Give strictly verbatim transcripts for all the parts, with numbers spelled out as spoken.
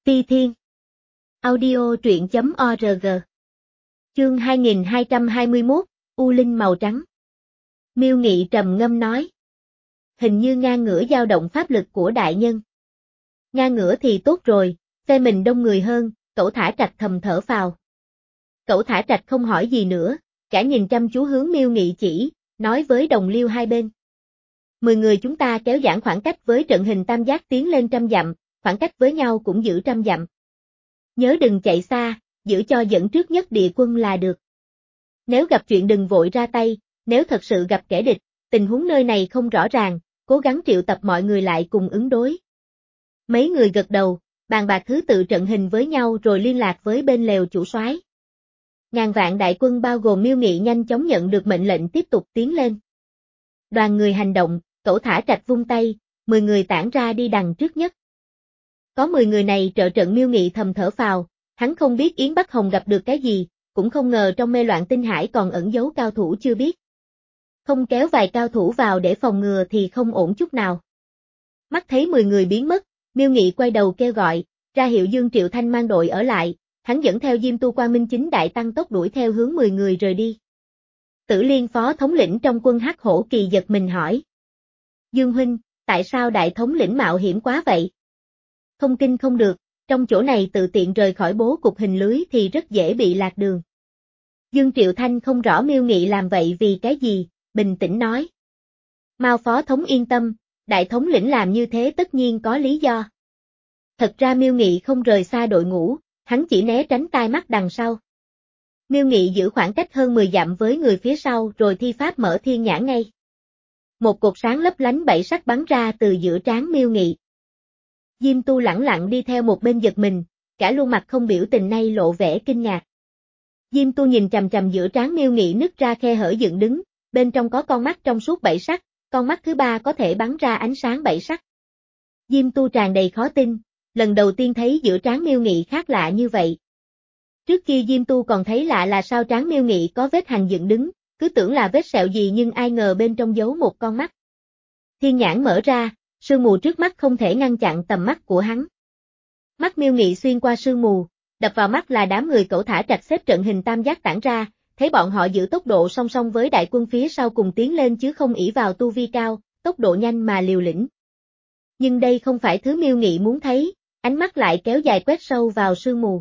Ti Thiên. Audio truyện chấm org. Chương hai nghìn hai trăm hai mươi mốt, U Linh màu trắng. Miêu Nghị trầm ngâm nói. Hình như ngang ngửa dao động pháp lực của đại nhân. Ngang ngửa thì tốt rồi, phe mình đông người hơn, Cẩu Thả Trạch thầm thở phào. Cẩu Thả Trạch không hỏi gì nữa, cả nhìn chăm chú hướng Miêu Nghị chỉ, nói với đồng liêu hai bên. Mười người chúng ta kéo giãn khoảng cách với trận hình tam giác tiến lên trăm dặm, khoảng cách với nhau cũng giữ trăm dặm. Nhớ đừng chạy xa, giữ cho dẫn trước nhất địa quân là được. Nếu gặp chuyện đừng vội ra tay, nếu thật sự gặp kẻ địch, tình huống nơi này không rõ ràng, cố gắng triệu tập mọi người lại cùng ứng đối. Mấy người gật đầu, bàn bạc thứ tự trận hình với nhau rồi liên lạc với bên lều chủ soái. Ngàn vạn đại quân bao gồm Miêu Nghị nhanh chóng nhận được mệnh lệnh tiếp tục tiến lên. Đoàn người hành động, Cẩu Thả Trạch vung tay, mười người tản ra đi đằng trước nhất. Có mười người này trợ trận Miêu Nghị thầm thở phào, hắn không biết Yến Bắc Hồng gặp được cái gì, cũng không ngờ trong mê loạn tinh hải còn ẩn giấu cao thủ chưa biết. Không kéo vài cao thủ vào để phòng ngừa thì không ổn chút nào. Mắt thấy mười người biến mất, Miêu Nghị quay đầu kêu gọi, ra hiệu Dương Triệu Thanh mang đội ở lại, hắn dẫn theo Diêm Tu Quang Minh chính đại tăng tốc đuổi theo hướng mười người rời đi. Tử Liên phó thống lĩnh trong quân Hắc Hổ Kỳ giật mình hỏi. Dương huynh, tại sao đại thống lĩnh mạo hiểm quá vậy? Không kinh không được, trong chỗ này tự tiện rời khỏi bố cục hình lưới thì rất dễ bị lạc đường. Dương Triệu Thanh không rõ Miêu Nghị làm vậy vì cái gì, bình tĩnh nói. Mao phó thống yên tâm, đại thống lĩnh làm như thế tất nhiên có lý do. Thật ra Miêu Nghị không rời xa đội ngũ, hắn chỉ né tránh tai mắt đằng sau. Miêu Nghị giữ khoảng cách hơn mười dặm với người phía sau rồi thi pháp mở thiên nhãn ngay. Một cột sáng lấp lánh bảy sắc bắn ra từ giữa trán Miêu Nghị. Diêm Tu lẳng lặng đi theo một bên giật mình, cả khuôn mặt không biểu tình nay lộ vẻ kinh ngạc. Diêm Tu nhìn chằm chằm giữa trán Miêu Nghị nứt ra khe hở dựng đứng, bên trong có con mắt trong suốt bảy sắc, con mắt thứ ba có thể bắn ra ánh sáng bảy sắc. Diêm Tu tràn đầy khó tin, lần đầu tiên thấy giữa trán Miêu Nghị khác lạ như vậy. Trước kia Diêm Tu còn thấy lạ là sao trán Miêu Nghị có vết hằn dựng đứng, cứ tưởng là vết sẹo gì nhưng ai ngờ bên trong giấu một con mắt. Thiên nhãn mở ra, sương mù trước mắt không thể ngăn chặn tầm mắt của hắn. Mắt Miêu Nghị xuyên qua sương mù, đập vào mắt là đám người Cẩu Thả Trạch xếp trận hình tam giác tản ra, thấy bọn họ giữ tốc độ song song với đại quân phía sau cùng tiến lên chứ không ỷ vào tu vi cao, tốc độ nhanh mà liều lĩnh. Nhưng đây không phải thứ Miêu Nghị muốn thấy, ánh mắt lại kéo dài quét sâu vào sương mù.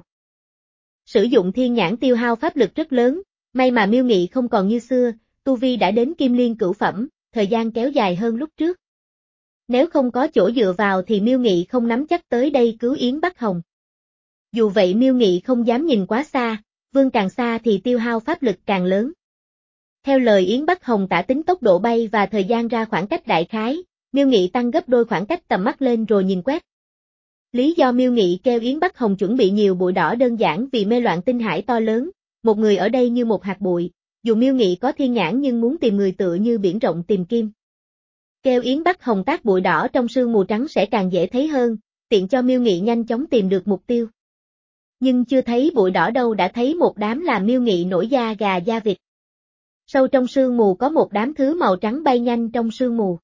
Sử dụng thiên nhãn tiêu hao pháp lực rất lớn, may mà Miêu Nghị không còn như xưa, tu vi đã đến kim liên cửu phẩm, thời gian kéo dài hơn lúc trước. Nếu không có chỗ dựa vào thì Miêu Nghị không nắm chắc tới đây cứu Yến Bắc Hồng. Dù vậy Miêu Nghị không dám nhìn quá xa, vươn càng xa thì tiêu hao pháp lực càng lớn. Theo lời Yến Bắc Hồng tả tính tốc độ bay và thời gian ra khoảng cách đại khái, Miêu Nghị tăng gấp đôi khoảng cách tầm mắt lên rồi nhìn quét. Lý do Miêu Nghị kêu Yến Bắc Hồng chuẩn bị nhiều bụi đỏ đơn giản vì mê loạn tinh hải to lớn, một người ở đây như một hạt bụi, dù Miêu Nghị có thiên nhãn nhưng muốn tìm người tựa như biển rộng tìm kim. Kêu Yến Bắc Hồng tác bụi đỏ trong sương mù trắng sẽ càng dễ thấy hơn, tiện cho Miêu Nghị nhanh chóng tìm được mục tiêu. Nhưng chưa thấy bụi đỏ đâu đã thấy một đám làm Miêu Nghị nổi da gà da vịt. Sâu trong sương mù có một đám thứ màu trắng bay nhanh trong sương mù.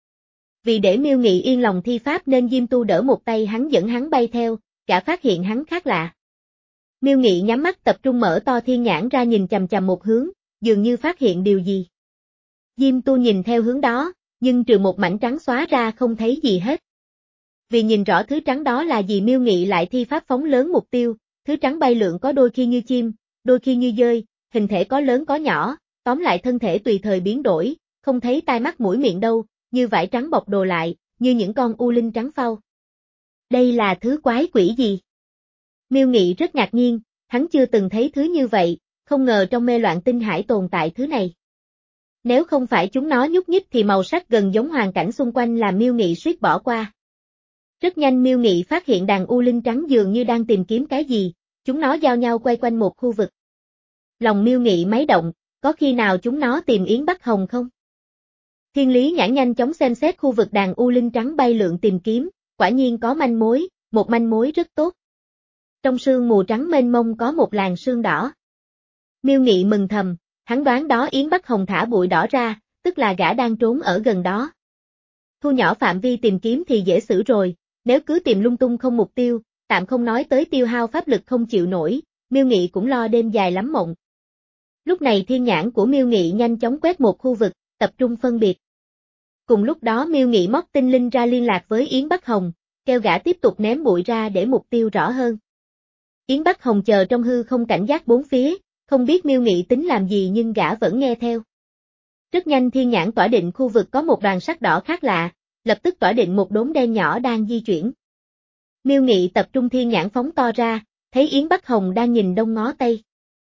Vì để Miêu Nghị yên lòng thi pháp nên Diêm Tu đỡ một tay hắn dẫn hắn bay theo, cả phát hiện hắn khác lạ. Miêu Nghị nhắm mắt tập trung mở to thiên nhãn ra nhìn chằm chằm một hướng, dường như phát hiện điều gì. Diêm Tu nhìn theo hướng đó, nhưng trừ một mảnh trắng xóa ra không thấy gì hết. Vì nhìn rõ thứ trắng đó là gì Miêu Nghị lại thi pháp phóng lớn mục tiêu, thứ trắng bay lượn có đôi khi như chim, đôi khi như dơi, hình thể có lớn có nhỏ, tóm lại thân thể tùy thời biến đổi, không thấy tai mắt mũi miệng đâu, như vải trắng bọc đồ lại, như những con u linh trắng phau. Đây là thứ quái quỷ gì? Miêu Nghị rất ngạc nhiên, hắn chưa từng thấy thứ như vậy, không ngờ trong mê loạn tinh hải tồn tại thứ này. Nếu không phải chúng nó nhúc nhích thì màu sắc gần giống hoàn cảnh xung quanh làm Miêu Nghị suýt bỏ qua. Rất nhanh Miêu Nghị phát hiện đàn u linh trắng dường như đang tìm kiếm cái gì, chúng nó giao nhau quay quanh một khu vực. Lòng Miêu Nghị máy động, có khi nào chúng nó tìm Yến Bắc Hồng không? Thiên Lý nhãn nhanh chóng xem xét khu vực đàn u linh trắng bay lượn tìm kiếm, quả nhiên có manh mối, một manh mối rất tốt. Trong sương mù trắng mênh mông có một làn sương đỏ. Miêu Nghị mừng thầm, hắn đoán đó Yến Bắc Hồng thả bụi đỏ ra, tức là gã đang trốn ở gần đó. Thu nhỏ phạm vi tìm kiếm thì dễ xử rồi, nếu cứ tìm lung tung không mục tiêu, tạm không nói tới tiêu hao pháp lực không chịu nổi, Miêu Nghị cũng lo đêm dài lắm mộng. Lúc này thiên nhãn của Miêu Nghị nhanh chóng quét một khu vực, tập trung phân biệt. Cùng lúc đó Miêu Nghị móc tinh linh ra liên lạc với Yến Bắc Hồng, kêu gã tiếp tục ném bụi ra để mục tiêu rõ hơn. Yến Bắc Hồng chờ trong hư không cảnh giác bốn phía, không biết Miêu Nghị tính làm gì nhưng gã vẫn nghe theo. Rất nhanh thiên nhãn tỏa định khu vực có một đoàn sắc đỏ khác lạ, lập tức tỏa định một đốm đen nhỏ đang di chuyển. Miêu Nghị tập trung thiên nhãn phóng to ra, thấy Yến Bắc Hồng đang nhìn đông ngó tây.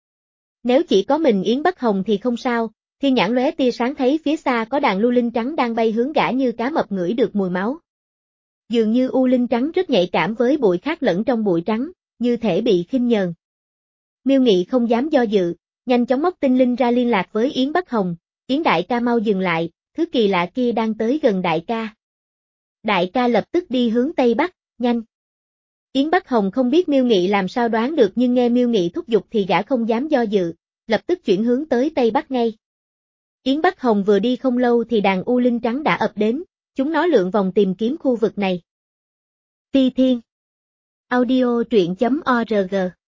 Nếu chỉ có mình Yến Bắc Hồng thì không sao, thiên nhãn lóe tia sáng thấy phía xa có đàn lưu linh trắng đang bay hướng gã như cá mập ngửi được mùi máu. Dường như u linh trắng rất nhạy cảm với bụi khác lẫn trong bụi trắng, như thể bị khinh nhờn. Miêu Nghị không dám do dự, nhanh chóng móc tinh linh ra liên lạc với Yến Bắc Hồng, Yến đại ca mau dừng lại, thứ kỳ lạ kia đang tới gần đại ca. Đại ca lập tức đi hướng Tây Bắc, nhanh. Yến Bắc Hồng không biết Miêu Nghị làm sao đoán được nhưng nghe Miêu Nghị thúc giục thì gã không dám do dự, lập tức chuyển hướng tới Tây Bắc ngay. Yến Bắc Hồng vừa đi không lâu thì đàn u linh trắng đã ập đến, chúng nó lượn vòng tìm kiếm khu vực này. Phi Thiên Audio truyện chấm org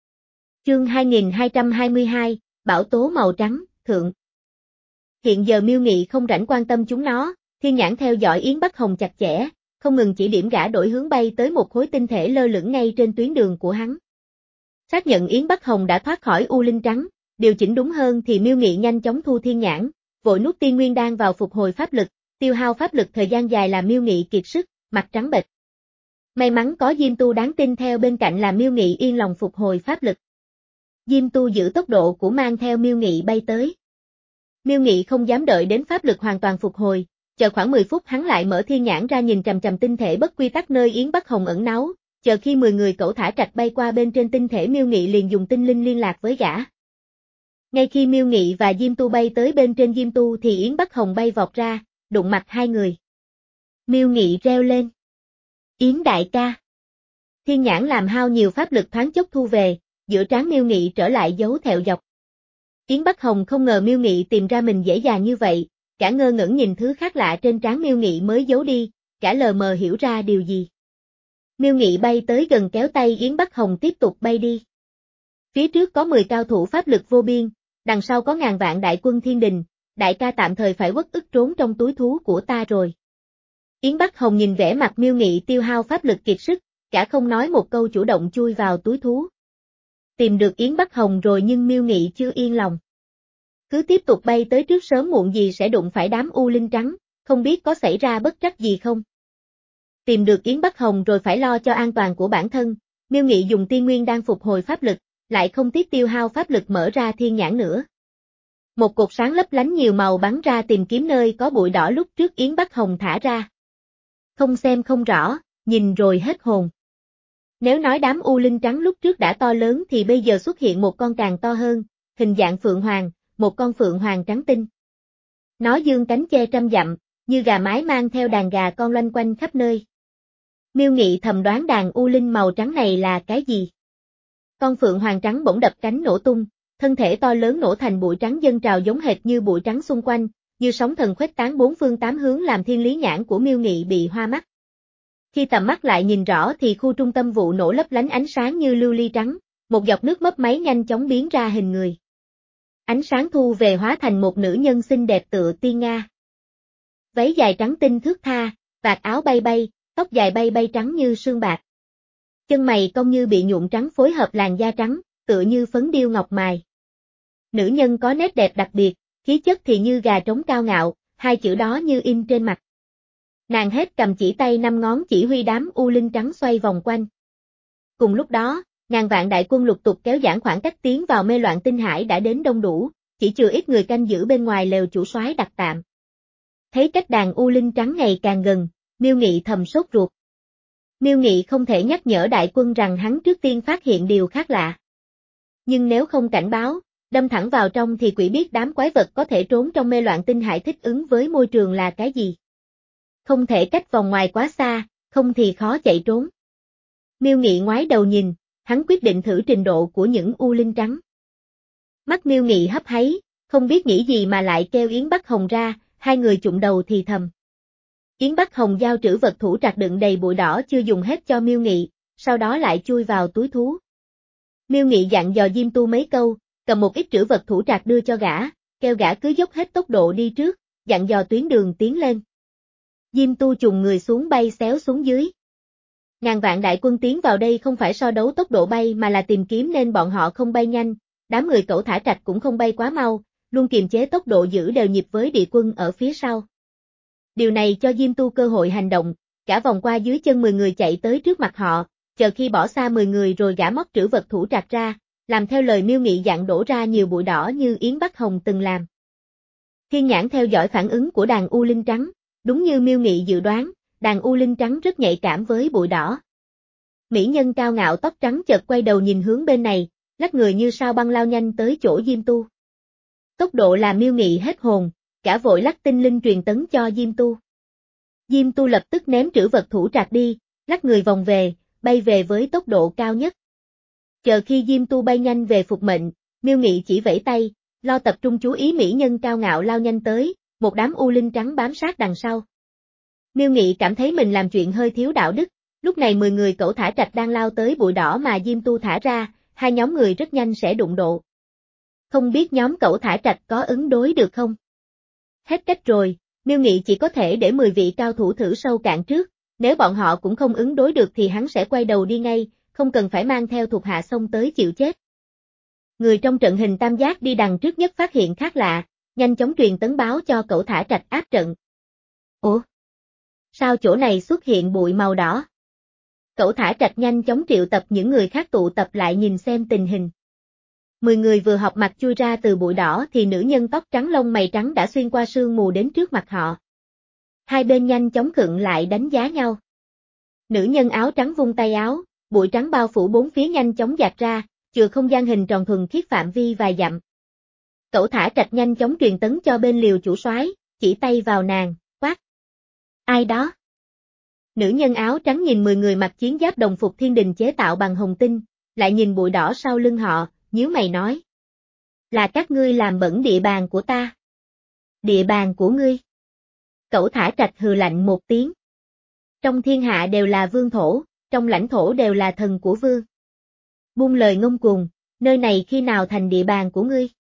Chương hai nghìn hai trăm hai mươi hai, Bão tố màu trắng, thượng. Hiện giờ Miêu Nghị không rảnh quan tâm chúng nó, thiên nhãn theo dõi Yến Bắc Hồng chặt chẽ, không ngừng chỉ điểm gã đổi hướng bay tới một khối tinh thể lơ lửng ngay trên tuyến đường của hắn. Xác nhận Yến Bắc Hồng đã thoát khỏi u linh trắng, điều chỉnh đúng hơn thì Miêu Nghị nhanh chóng thu thiên nhãn, vội nuốt tiên nguyên đan vào phục hồi pháp lực, tiêu hao pháp lực thời gian dài làm Miêu Nghị kiệt sức, mặt trắng bệch. May mắn có Diêm Tu đáng tin theo bên cạnh làm Miêu Nghị yên lòng phục hồi pháp lực. Diêm Tu giữ tốc độ của mang theo Miêu Nghị bay tới. Miêu Nghị không dám đợi đến pháp lực hoàn toàn phục hồi, chờ khoảng mười phút hắn lại mở thiên nhãn ra nhìn chằm chằm tinh thể bất quy tắc nơi Yến Bắc Hồng ẩn náu, chờ khi mười người cẩu thả trạch bay qua bên trên tinh thể Miêu Nghị liền dùng tinh linh liên lạc với gã. Ngay khi Miêu Nghị và Diêm Tu bay tới bên trên Diêm Tu thì Yến Bắc Hồng bay vọt ra, đụng mặt hai người. Miêu Nghị reo lên. Yến đại ca. Thiên nhãn làm hao nhiều pháp lực thoáng chốc thu về, giữa trán Miêu Nghị trở lại dấu thẹo dọc. Yến Bắc Hồng không ngờ Miêu Nghị tìm ra mình dễ dàng như vậy, cả ngơ ngẩn nhìn thứ khác lạ trên trán Miêu Nghị mới giấu đi, cả lờ mờ hiểu ra điều gì. Miêu Nghị bay tới gần kéo tay Yến Bắc Hồng tiếp tục bay đi. Phía trước có mười cao thủ pháp lực vô biên, đằng sau có ngàn vạn đại quân thiên đình, đại ca tạm thời phải uất ức trốn trong túi thú của ta rồi. Yến Bắc Hồng nhìn vẻ mặt Miêu Nghị tiêu hao pháp lực kiệt sức, cả không nói một câu chủ động chui vào túi thú. Tìm được Yến Bắc Hồng rồi nhưng Miêu Nghị chưa yên lòng. Cứ tiếp tục bay tới trước sớm muộn gì sẽ đụng phải đám u linh trắng, không biết có xảy ra bất trắc gì không. Tìm được Yến Bắc Hồng rồi phải lo cho an toàn của bản thân, Miêu Nghị dùng tiên nguyên đang phục hồi pháp lực, lại không tiếc tiêu hao pháp lực mở ra thiên nhãn nữa. Một cột sáng lấp lánh nhiều màu bắn ra tìm kiếm nơi có bụi đỏ lúc trước Yến Bắc Hồng thả ra. Không xem không rõ, nhìn rồi hết hồn. Nếu nói đám u linh trắng lúc trước đã to lớn thì bây giờ xuất hiện một con càng to hơn, hình dạng phượng hoàng, một con phượng hoàng trắng tinh. Nó dương cánh che trăm dặm, như gà mái mang theo đàn gà con loanh quanh khắp nơi. Miêu Nghị thầm đoán đàn u linh màu trắng này là cái gì. Con phượng hoàng trắng bỗng đập cánh nổ tung, thân thể to lớn nổ thành bụi trắng dâng trào giống hệt như bụi trắng xung quanh, như sóng thần khuếch tán bốn phương tám hướng làm thiên lý nhãn của Miêu Nghị bị hoa mắt. Khi tầm mắt lại nhìn rõ thì khu trung tâm vụ nổ lấp lánh ánh sáng như lưu ly trắng, một giọt nước mấp máy nhanh chóng biến ra hình người. Ánh sáng thu về hóa thành một nữ nhân xinh đẹp tựa tiên nga. Váy dài trắng tinh thướt tha, vạt áo bay bay, tóc dài bay bay trắng như sương bạc. Chân mày cong như bị nhuộm trắng phối hợp làn da trắng, tựa như phấn điêu ngọc mài. Nữ nhân có nét đẹp đặc biệt, khí chất thì như gà trống cao ngạo, hai chữ đó như in trên mặt. Nàng hết cầm chỉ tay năm ngón chỉ huy đám u linh trắng xoay vòng quanh. Cùng lúc đó, ngàn vạn đại quân lục tục kéo giãn khoảng cách tiến vào mê loạn tinh hải đã đến đông đủ, chỉ chừa ít người canh giữ bên ngoài lều chủ soái đặt tạm. Thấy cách đàn u linh trắng ngày càng gần, Miêu Nghị thầm sốt ruột. Miêu Nghị không thể nhắc nhở đại quân rằng hắn trước tiên phát hiện điều khác lạ. Nhưng nếu không cảnh báo, đâm thẳng vào trong thì quỷ biết đám quái vật có thể trốn trong mê loạn tinh hải thích ứng với môi trường là cái gì. Không thể cách vòng ngoài quá xa, không thì khó chạy trốn. Miêu Nghị ngoái đầu nhìn, hắn quyết định thử trình độ của những u linh trắng. Mắt Miêu Nghị hấp háy, không biết nghĩ gì mà lại kêu Yến Bắc Hồng ra, hai người chụng đầu thì thầm. Yến Bắc Hồng giao trữ vật thủ trạc đựng đầy bụi đỏ chưa dùng hết cho Miêu Nghị, sau đó lại chui vào túi thú. Miêu Nghị dặn dò Diêm Tu mấy câu, cầm một ít trữ vật thủ trạc đưa cho gã, kêu gã cứ dốc hết tốc độ đi trước, dặn dò tuyến đường tiến lên. Diêm Tu trùng người xuống bay xéo xuống dưới. Ngàn vạn đại quân tiến vào đây không phải so đấu tốc độ bay mà là tìm kiếm nên bọn họ không bay nhanh, đám người Cẩu Thả Trạch cũng không bay quá mau, luôn kiềm chế tốc độ giữ đều nhịp với địa quân ở phía sau. Điều này cho Diêm Tu cơ hội hành động, cả vòng qua dưới chân mười người chạy tới trước mặt họ, chờ khi bỏ xa mười người rồi gã móc trữ vật thủ trạc ra, làm theo lời Miêu Nghị dặn đổ ra nhiều bụi đỏ như Yến Bắc Hồng từng làm. Thiên Nhãn theo dõi phản ứng của đàn U Linh Trắng, đúng như Miêu Nghị dự đoán, đàn U Linh Trắng rất nhạy cảm với bụi đỏ. Mỹ nhân cao ngạo tóc trắng chợt quay đầu nhìn hướng bên này, lách người như sao băng lao nhanh tới chỗ Diêm Tu. Tốc độ làm Miêu Nghị hết hồn, cả vội lắc tinh linh truyền tấn cho Diêm Tu. Diêm Tu lập tức ném trữ vật thủ trạc đi, lắc người vòng về, bay về với tốc độ cao nhất. Chờ khi Diêm Tu bay nhanh về phục mệnh, Miêu Nghị chỉ vẫy tay, lo tập trung chú ý mỹ nhân cao ngạo lao nhanh tới, một đám U Linh Trắng bám sát đằng sau. Miêu Nghị cảm thấy mình làm chuyện hơi thiếu đạo đức, lúc này mười người Cẩu Thả Trạch đang lao tới bụi đỏ mà Diêm Tu thả ra, hai nhóm người rất nhanh sẽ đụng độ. Không biết nhóm Cẩu Thả Trạch có ứng đối được không? Hết cách rồi, Miêu Nghị chỉ có thể để mười vị cao thủ thử sâu cạn trước, nếu bọn họ cũng không ứng đối được thì hắn sẽ quay đầu đi ngay, không cần phải mang theo thuộc hạ xông tới chịu chết. Người trong trận hình tam giác đi đằng trước nhất phát hiện khác lạ, nhanh chóng truyền tấn báo cho Cẩu Thả Trạch áp trận. Ủa? Sao chỗ này xuất hiện bụi màu đỏ? Cẩu Thả Trạch nhanh chóng triệu tập những người khác tụ tập lại nhìn xem tình hình. Mười người vừa họp mặt chui ra từ bụi đỏ thì nữ nhân tóc trắng lông mày trắng đã xuyên qua sương mù đến trước mặt họ. Hai bên nhanh chóng khựng lại đánh giá nhau. Nữ nhân áo trắng vung tay áo, bụi trắng bao phủ bốn phía nhanh chóng dạt ra, chừa không gian hình tròn thuần khiết phạm vi vài dặm. Cẩu Thả Trạch nhanh chóng truyền tấn cho bên liều chủ soái, chỉ tay vào nàng, quát. Ai đó? Nữ nhân áo trắng nhìn mười người mặc chiến giáp đồng phục thiên đình chế tạo bằng hồng tinh, lại nhìn bụi đỏ sau lưng họ, nhíu mày nói. Là các ngươi làm bẩn địa bàn của ta. Địa bàn của ngươi. Cẩu Thả Trạch hừ lạnh một tiếng. Trong thiên hạ đều là vương thổ, trong lãnh thổ đều là thần của vương. Buông lời ngông cuồng, nơi này khi nào thành địa bàn của ngươi?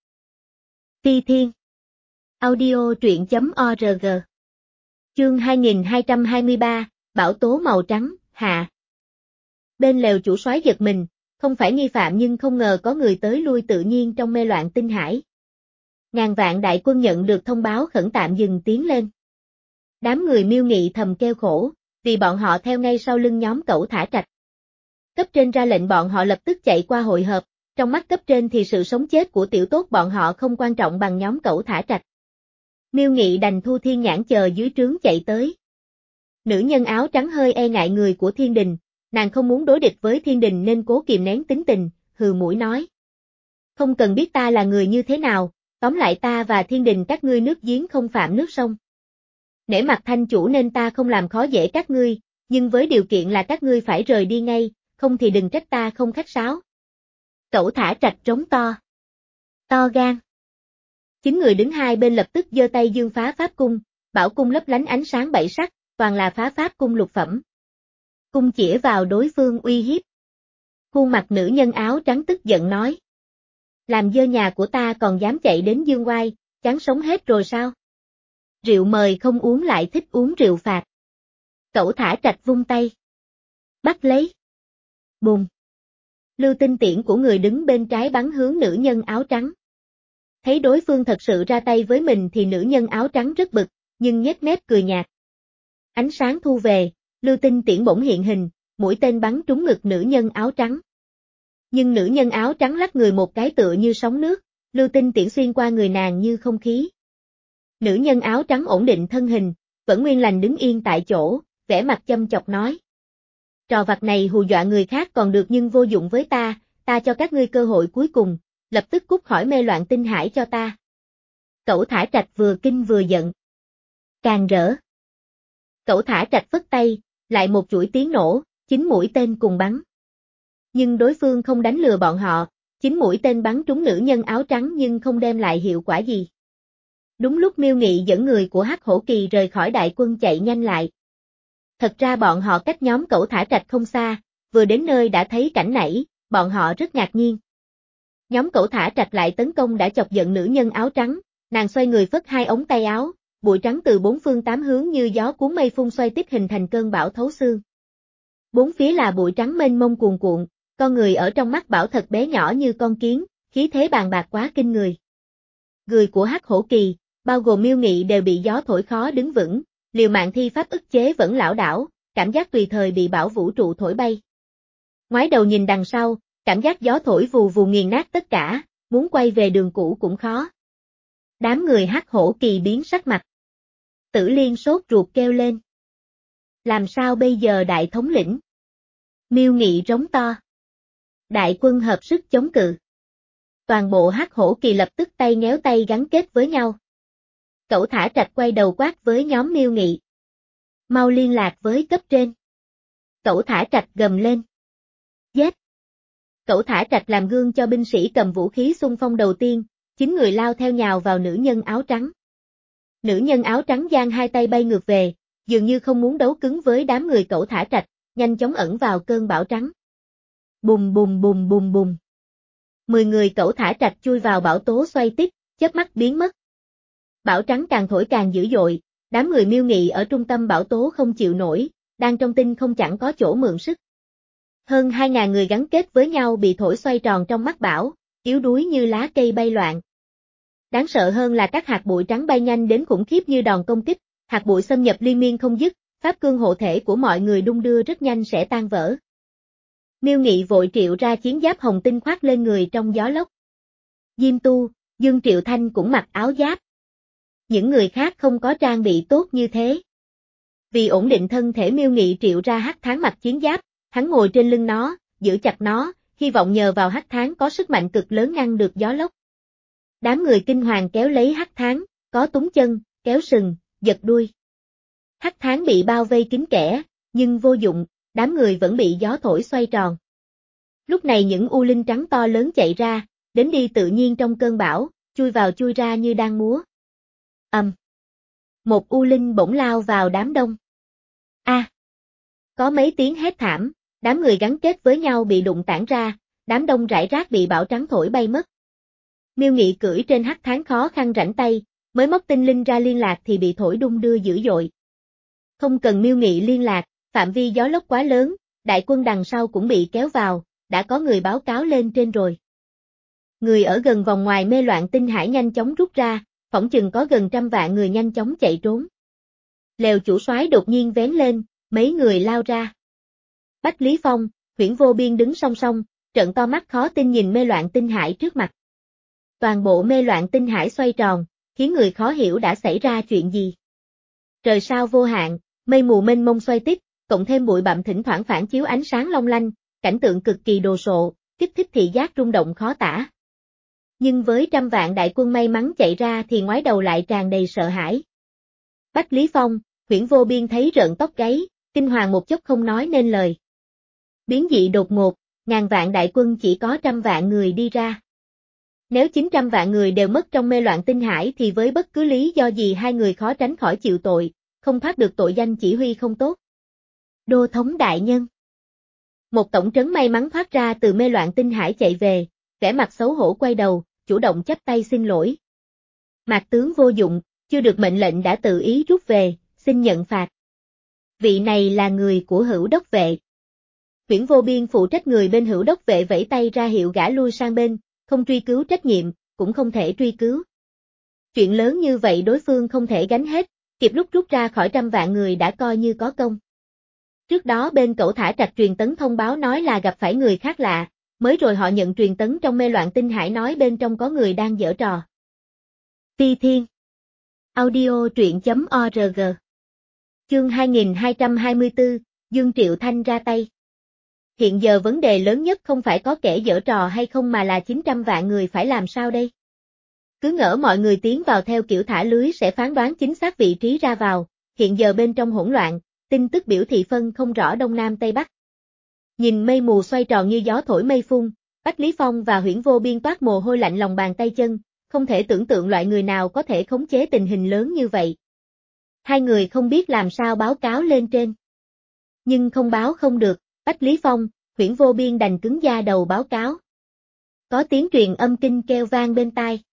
Phi Thiên. Audio truyện chấm org. Chương hai nghìn hai trăm hai mươi ba, Bão tố màu trắng, hạ. Bên lều chủ soái giật mình, không phải nghi phạm nhưng không ngờ có người tới lui tự nhiên trong mê loạn tinh hải. Ngàn vạn đại quân nhận được thông báo khẩn tạm dừng tiến lên. Đám người Miêu Nghị thầm kêu khổ, vì bọn họ theo ngay sau lưng nhóm Cẩu Thả Trạch. Cấp trên ra lệnh bọn họ lập tức chạy qua hội hợp, trong mắt cấp trên thì sự sống chết của tiểu tốt bọn họ không quan trọng bằng nhóm Cẩu Thả Trạch. Miêu Nghị đành thu thiên nhãn chờ dưới trướng chạy tới. Nữ nhân áo trắng hơi e ngại người của thiên đình, nàng không muốn đối địch với thiên đình nên cố kìm nén tính tình, hừ mũi nói. Không cần biết ta là người như thế nào, tóm lại ta và thiên đình các ngươi nước giếng không phạm nước sông. Nể mặt thanh chủ nên ta không làm khó dễ các ngươi, nhưng với điều kiện là các ngươi phải rời đi ngay, không thì đừng trách ta không khách sáo. Cẩu Thả Trạch trống to. To gan. Chín người đứng hai bên lập tức giơ tay dương phá pháp cung, bảo cung lấp lánh ánh sáng bảy sắc, toàn là phá pháp cung lục phẩm. Cung chĩa vào đối phương uy hiếp. Khuôn mặt nữ nhân áo trắng tức giận nói. Làm dơ nhà của ta còn dám chạy đến dương oai, chán sống hết rồi sao? Rượu mời không uống lại thích uống rượu phạt. Cẩu Thả Trạch vung tay. Bắt lấy. Bùng. Lưu tinh tiễn của người đứng bên trái bắn hướng nữ nhân áo trắng. Thấy đối phương thật sự ra tay với mình thì nữ nhân áo trắng rất bực, nhưng nhếch mép cười nhạt. Ánh sáng thu về, lưu tinh tiễn bỗng hiện hình, mũi tên bắn trúng ngực nữ nhân áo trắng. Nhưng nữ nhân áo trắng lắc người một cái tựa như sóng nước, lưu tinh tiễn xuyên qua người nàng như không khí. Nữ nhân áo trắng ổn định thân hình, vẫn nguyên lành đứng yên tại chỗ, vẻ mặt châm chọc nói. Trò vặt này hù dọa người khác còn được nhưng vô dụng với ta, ta cho các ngươi cơ hội cuối cùng, lập tức cút khỏi mê loạn tinh hải cho ta. Cẩu Thả Trạch vừa kinh vừa giận. Càng rỡ. Cẩu Thả Trạch phất tay, lại một chuỗi tiếng nổ, chín mũi tên cùng bắn. Nhưng đối phương không đánh lừa bọn họ, chín mũi tên bắn trúng nữ nhân áo trắng nhưng không đem lại hiệu quả gì. Đúng lúc Miêu Nghị dẫn người của Hắc Hổ Kỳ rời khỏi đại quân chạy nhanh lại. Thật ra bọn họ cách nhóm Cẩu Thả Trạch không xa, vừa đến nơi đã thấy cảnh nãy, bọn họ rất ngạc nhiên. Nhóm Cẩu Thả Trạch lại tấn công đã chọc giận nữ nhân áo trắng, nàng xoay người phất hai ống tay áo, bụi trắng từ bốn phương tám hướng như gió cuốn mây phun xoay tít hình thành cơn bão thấu xương. Bốn phía là bụi trắng mênh mông cuồn cuộn, con người ở trong mắt Bảo thật bé nhỏ như con kiến, khí thế bàn bạc quá kinh người. Người của Hắc Hổ Kỳ, bao gồm Miêu Nghị đều bị gió thổi khó đứng vững, liều mạng thi pháp ức chế vẫn lảo đảo, cảm giác tùy thời bị bão vũ trụ thổi bay. Ngoái đầu nhìn đằng sau, cảm giác gió thổi vù vù nghiền nát tất cả, muốn quay về đường cũ cũng khó. Đám người Hắc Hổ Kỳ biến sắc mặt. Tử Liên sốt ruột kêu lên. Làm sao bây giờ đại thống lĩnh? Miêu Nghị rống to. Đại quân hợp sức chống cự. Toàn bộ Hắc Hổ Kỳ lập tức tay nhéo tay gắn kết với nhau. Cẩu Thả Trạch quay đầu quát với nhóm Miêu Nghị. Mau liên lạc với cấp trên. Cẩu Thả Trạch gầm lên. Giết! Cẩu Thả Trạch làm gương cho binh sĩ cầm vũ khí xung phong đầu tiên, chín người lao theo nhào vào nữ nhân áo trắng. Nữ nhân áo trắng giang hai tay bay ngược về, dường như không muốn đấu cứng với đám người Cẩu Thả Trạch, nhanh chóng ẩn vào cơn bão trắng. Bùm bùm bùm bùm bùm. Mười người Cẩu Thả Trạch chui vào bão tố xoay tít, chớp mắt biến mất. Bão trắng càng thổi càng dữ dội, đám người Miêu Nghị ở trung tâm bão tố không chịu nổi, đang trong tinh không chẳng có chỗ mượn sức. Hơn hai ngàn người gắn kết với nhau bị thổi xoay tròn trong mắt bão, yếu đuối như lá cây bay loạn. Đáng sợ hơn là các hạt bụi trắng bay nhanh đến khủng khiếp như đòn công kích, hạt bụi xâm nhập liên miên không dứt, pháp cương hộ thể của mọi người đung đưa rất nhanh sẽ tan vỡ. Miêu Nghị vội triệu ra chiến giáp hồng tinh khoác lên người trong gió lốc. Diêm Tu, Dương Triệu Thanh cũng mặc áo giáp. Những người khác không có trang bị tốt như thế. Vì ổn định thân thể Miêu Nghị triệu ra Hắc Thán mặc chiến giáp, hắn ngồi trên lưng nó, giữ chặt nó, hy vọng nhờ vào Hắc Thán có sức mạnh cực lớn ngăn được gió lốc. Đám người kinh hoàng kéo lấy Hắc Thán, có túng chân, kéo sừng, giật đuôi. Hắc Thán bị bao vây kín kẽ, nhưng vô dụng, đám người vẫn bị gió thổi xoay tròn. Lúc này những u linh trắng to lớn chạy ra, đến đi tự nhiên trong cơn bão, chui vào chui ra như đang múa. Ầm. Um. Một u linh bỗng lao vào đám đông. A. À. Có mấy tiếng hét thảm, đám người gắn kết với nhau bị đụng tản ra, đám đông rải rác bị bão trắng thổi bay mất. Miêu Nghị cưỡi trên Hắc Thán khó khăn rảnh tay, mới móc tinh linh ra liên lạc thì bị thổi đung đưa dữ dội. Không cần Miêu Nghị liên lạc, phạm vi gió lốc quá lớn, đại quân đằng sau cũng bị kéo vào, đã có người báo cáo lên trên rồi. Người ở gần vòng ngoài mê loạn tinh hải nhanh chóng rút ra, phỏng chừng có gần trăm vạn người nhanh chóng chạy trốn. Lều chủ soái đột nhiên vén lên, mấy người lao ra. Bách Lý Phong, Huyễn Vô Biên đứng song song, trợn to mắt khó tin nhìn mê loạn tinh hải trước mặt. Toàn bộ mê loạn tinh hải xoay tròn, khiến người khó hiểu đã xảy ra chuyện gì. Trời sao vô hạn, mây mù mênh mông xoay tít, cộng thêm bụi bặm thỉnh thoảng phản chiếu ánh sáng long lanh, cảnh tượng cực kỳ đồ sộ, kích thích thị giác rung động khó tả. Nhưng với trăm vạn đại quân may mắn chạy ra thì ngoái đầu lại tràn đầy sợ hãi. Bách Lý Phong, Huyễn Vô Biên thấy rợn tóc gáy, kinh hoàng một chốc không nói nên lời. Biến dị đột ngột, ngàn vạn đại quân chỉ có trăm vạn người đi ra. Nếu chín trăm vạn người đều mất trong mê loạn tinh hải thì với bất cứ lý do gì hai người khó tránh khỏi chịu tội, không thoát được tội danh chỉ huy không tốt. Đô thống đại nhân. Một tổng trấn may mắn thoát ra từ mê loạn tinh hải chạy về, vẻ mặt xấu hổ quay đầu, chủ động chắp tay xin lỗi. Mạc tướng vô dụng, chưa được mệnh lệnh đã tự ý rút về, xin nhận phạt. Vị này là người của Hữu Đốc vệ. Huyễn Vô Biên phụ trách người bên Hữu Đốc vệ vẫy tay ra hiệu gã lui sang bên, không truy cứu trách nhiệm, cũng không thể truy cứu. Chuyện lớn như vậy đối phương không thể gánh hết, kịp lúc rút ra khỏi trăm vạn người đã coi như có công. Trước đó bên Cẩu Thả Trạch truyền tấn thông báo nói là gặp phải người khác lạ, mới rồi họ nhận truyền tấn trong mê loạn tinh hải nói bên trong có người đang giở trò. Ti Thiên Audio truyện chấm org Chương hai nghìn hai trăm hai mươi tư, Dương Triệu Thanh ra tay. Hiện giờ vấn đề lớn nhất không phải có kẻ giở trò hay không mà là chín trăm vạn người phải làm sao đây? Cứ ngỡ mọi người tiến vào theo kiểu thả lưới sẽ phán đoán chính xác vị trí ra vào, hiện giờ bên trong hỗn loạn, tin tức biểu thị phân không rõ đông nam tây bắc. Nhìn mây mù xoay tròn như gió thổi mây phun, Bách Lý Phong và Huyễn Vô Biên toát mồ hôi lạnh lòng bàn tay chân, không thể tưởng tượng loại người nào có thể khống chế tình hình lớn như vậy. Hai người không biết làm sao báo cáo lên trên. Nhưng không báo không được, Bách Lý Phong, Huyễn Vô Biên đành cứng da đầu báo cáo. Có tiếng truyền âm kinh kêu vang bên tai.